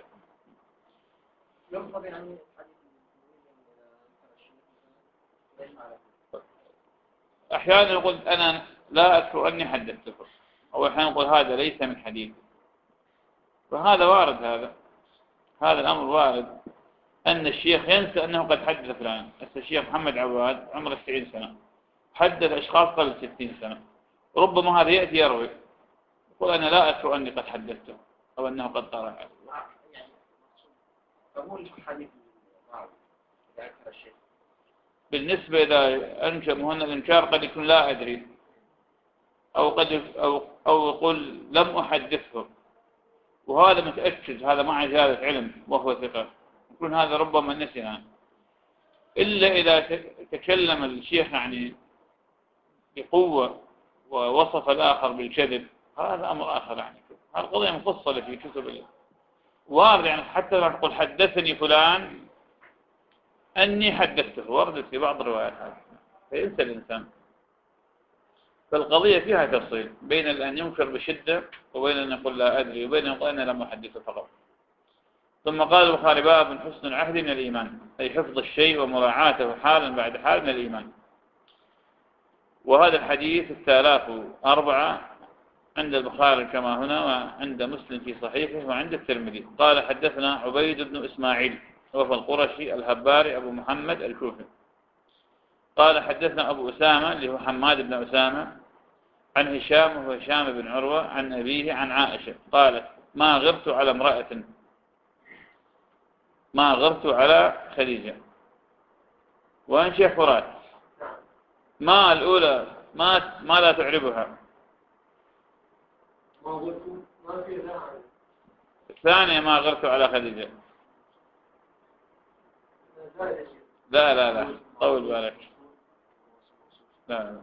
أحيانا يقول أنا لا أذكر أني حدثته، أو أحيانا يقول هذا ليس من حديث، فهذا وارد. هذا هذا الأمر وارد أن الشيخ ينسى أنه قد حدث فلان. الشيخ محمد عواد عمره تسعين سنة حدث أشخاص قبل ستين سنة، ربما هذا يأتي يروي يقول أنا لا أذكر أني قد حدثته أو أنه قد طرح. يعني قبول الحديث إذا أكثر الشيء بالنسبة إلى أنشأ هنا الإنكار قد يكون لا أدري، أو قد أو أو يقول لم أحدثه، وهذا متأكد هذا مع زيادة علم وهو ثقة، يكون هذا ربما نسينا. إلا إذا تكلم الشيخ يعني بقوة ووصف الآخر بالكذب، هذا أمر آخر. يعني هذه القضية مفصلة في كتب وارد، يعني حتى لو نقول حدثني فلان أني حدثته، وردت في بعض الروايات هذه، فينسى الإنسان. فالقضية فيها تفصيل بين أن ينكر بشدة وبين أن يقول لا أدري وبين أن يقول أنا لم أحدثه فقط. ثم قال البخاري باب حسن العهد من الإيمان، أي حفظ الشيء ومراعاته حالا بعد حال من الإيمان. وهذا الحديث الثلاث أربعة عند البخاري كما هنا، وعند مسلم في صحيحه، وعند الترمذي. قال حدثنا عبيد بن إسماعيل وهو القرشي الهباري أبو محمد الكوفي. قال حدثنا أبو أسامة اللي هو حماد بن أسامة عن هشام وهو هشام بن عروة عن أبيه عن عائشة قالت ما غرت على امرأة ما غرت على خديجة. وأن شيخ فرات ما الأولى ما ما لا تعربها، الثانية ما غرت على خديجة. لا لا لا طول بالك. لا لا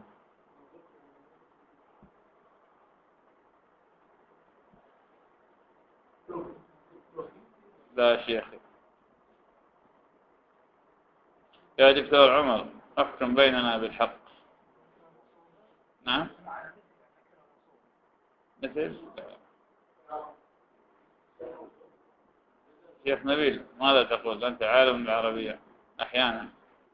لا شيخي. يا دكتور عمر احكم بيننا بالحق. نعم مثل شيخ نبيل ماذا تقول أنت عالم بالعربية أحيانا؟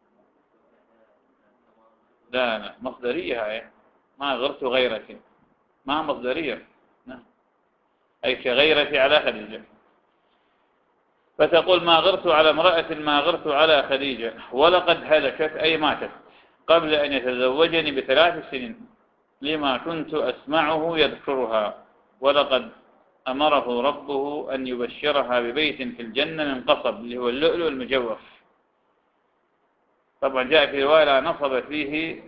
لا لا مصدرية هاي، ما غرت غيرتي، ما مصدرية. نعم أي كغيرتي على خديجة. فتقول ما غرت على امرأة ما غرت على خديجة، ولقد هلكت أي ماتت قبل أن يتزوجني بثلاث سنين لما كنت أسمعه يذكرها، ولقد أمره ربه أن يبشرها ببيت في الجنة من قصب اللي هو اللؤلؤ المجوف. طبعا جاء في رواية لا نصب فيه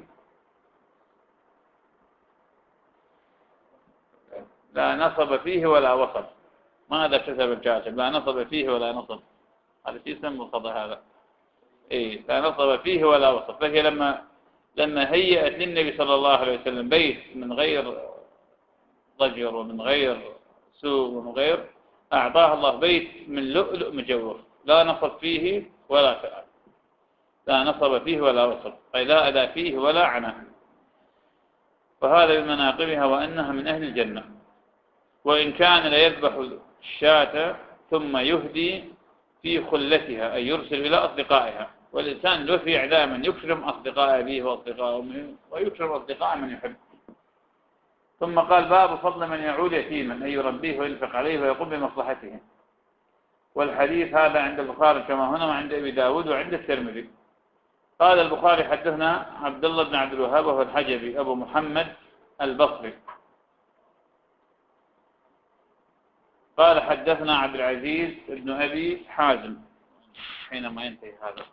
لا نصب فيه ولا وصب. ماذا كتب الكاتب؟ لا نصب فيه ولا نصب، هذا شيء اسمه الخطأ هذا. إيه لا نصب فيه ولا وصب. فهي لما لما هيأت للنبي صلى الله عليه وسلم بيت من غير ضجر ومن غير سوء ومن غير، أعطاه الله بيت من لؤلؤ مجوف لا نصب فيه ولا فعل، لا نصب فيه ولا وصب، أي لا أدى فيه ولا عناه. فهذا بمناقبها وأنها من أهل الجنة. وإن كان ليذبح الشاة ثم يهدي في خلتها، أي يرسل إلى أصدقائها. والإنسان له في إعلاما يكرم أصدقاء أبيه وأصدقاء أمه ويكرم أصدقاء من يحب. ثم قال باب فضل من يعود يتيما، أي يربيه وينفق عليه ويقوم بمصلحته. والحديث هذا عند البخاري كما هنا وعند أبي داود وعند الترمذي. قال البخاري حدثنا عبد الله بن عبد الوهاب وهو الحجبي أبو محمد البصري. قال حدثنا عبد العزيز بن أبي حازم حينما ينتهي هذا.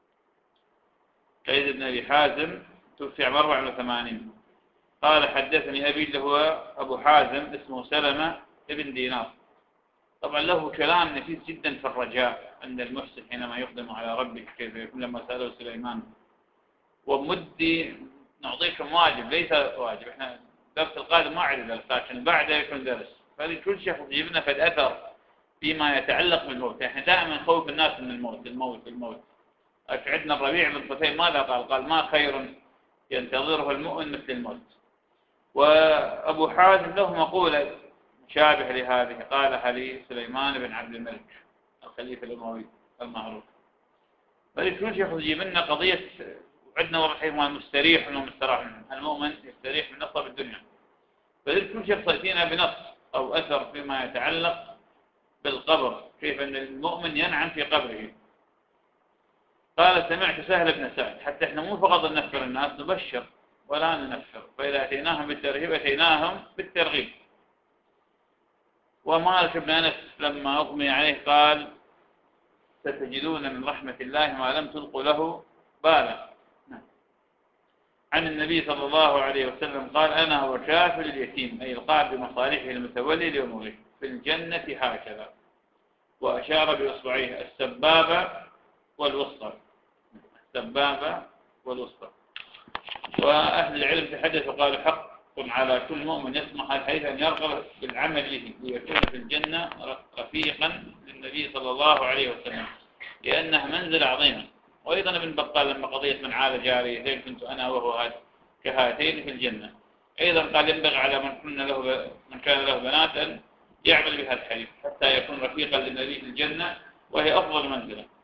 سعيد بن أبي حازم توفي عام أربعة وثمانين. قال حدثني أبي اللي هو أبو حازم اسمه سلمة ابن دينار. طبعا له كلام نفيس جدا في الرجاء عند المحسن حينما يقدم على ربه كيف يكون لما سأله سليمان. ومدي نعطيكم واجب ليس واجب، احنا درس القادم ما عندنا درس لكن بعده يكون درس، فهذه كل شيء يجيب لنا فد أثر فيما يتعلق بالموت. احنا دائما نخوف الناس من الموت الموت الموت. أشعدنا الربيع بن خثيم ماذا قال؟ قال ما خير ينتظره المؤمن مثل الموت. وأبو حازم له مقولة مشابهة لهذه قالها لي سليمان بن عبد الملك الخليفة الأموي المعروف. فليش شيخ يجيب لنا قضية عندنا والرحيم المستريح والمستراح منه. المؤمن يستريح من نصب الدنيا. فليش شيخ يأتينا بنص أو أثر فيما يتعلق بالقبر، كيف أن المؤمن ينعم في قبره. قال سمعت سهل بن سعد حتى احنا مو فقط ننفر الناس، نبشر ولا ننفر، فإذا أتيناهم بالترهيب أتيناهم بالترغيب. ومالك بن أنس لما أغمي عليه قال ستجدون من رحمة الله ما لم تلقوا له بالا. عن النبي صلى الله عليه وسلم قال أنا وكافل اليتيم، أي القائم بمصالحه المتولي لأموره في الجنة هكذا، وأشار بإصبعيه السبابة والوسطى. السبابة والوسطى. وأهل العلم تحدثوا قالوا حق على كل مؤمن يسمح الحديث أن يرغب بالعمل به ليكون في الجنة رفيقا للنبي صلى الله عليه وسلم، لأنها منزل عظيمة. وأيضا ابن بطال لما قضية من عال جاريتين كنت أنا وهو كهاتين في الجنة، أيضا قال ينبغي على من كان له من كان له بنات أن يعمل بهذا الحديث حتى يكون رفيقا للنبي في الجنة، وهي أفضل منزلة.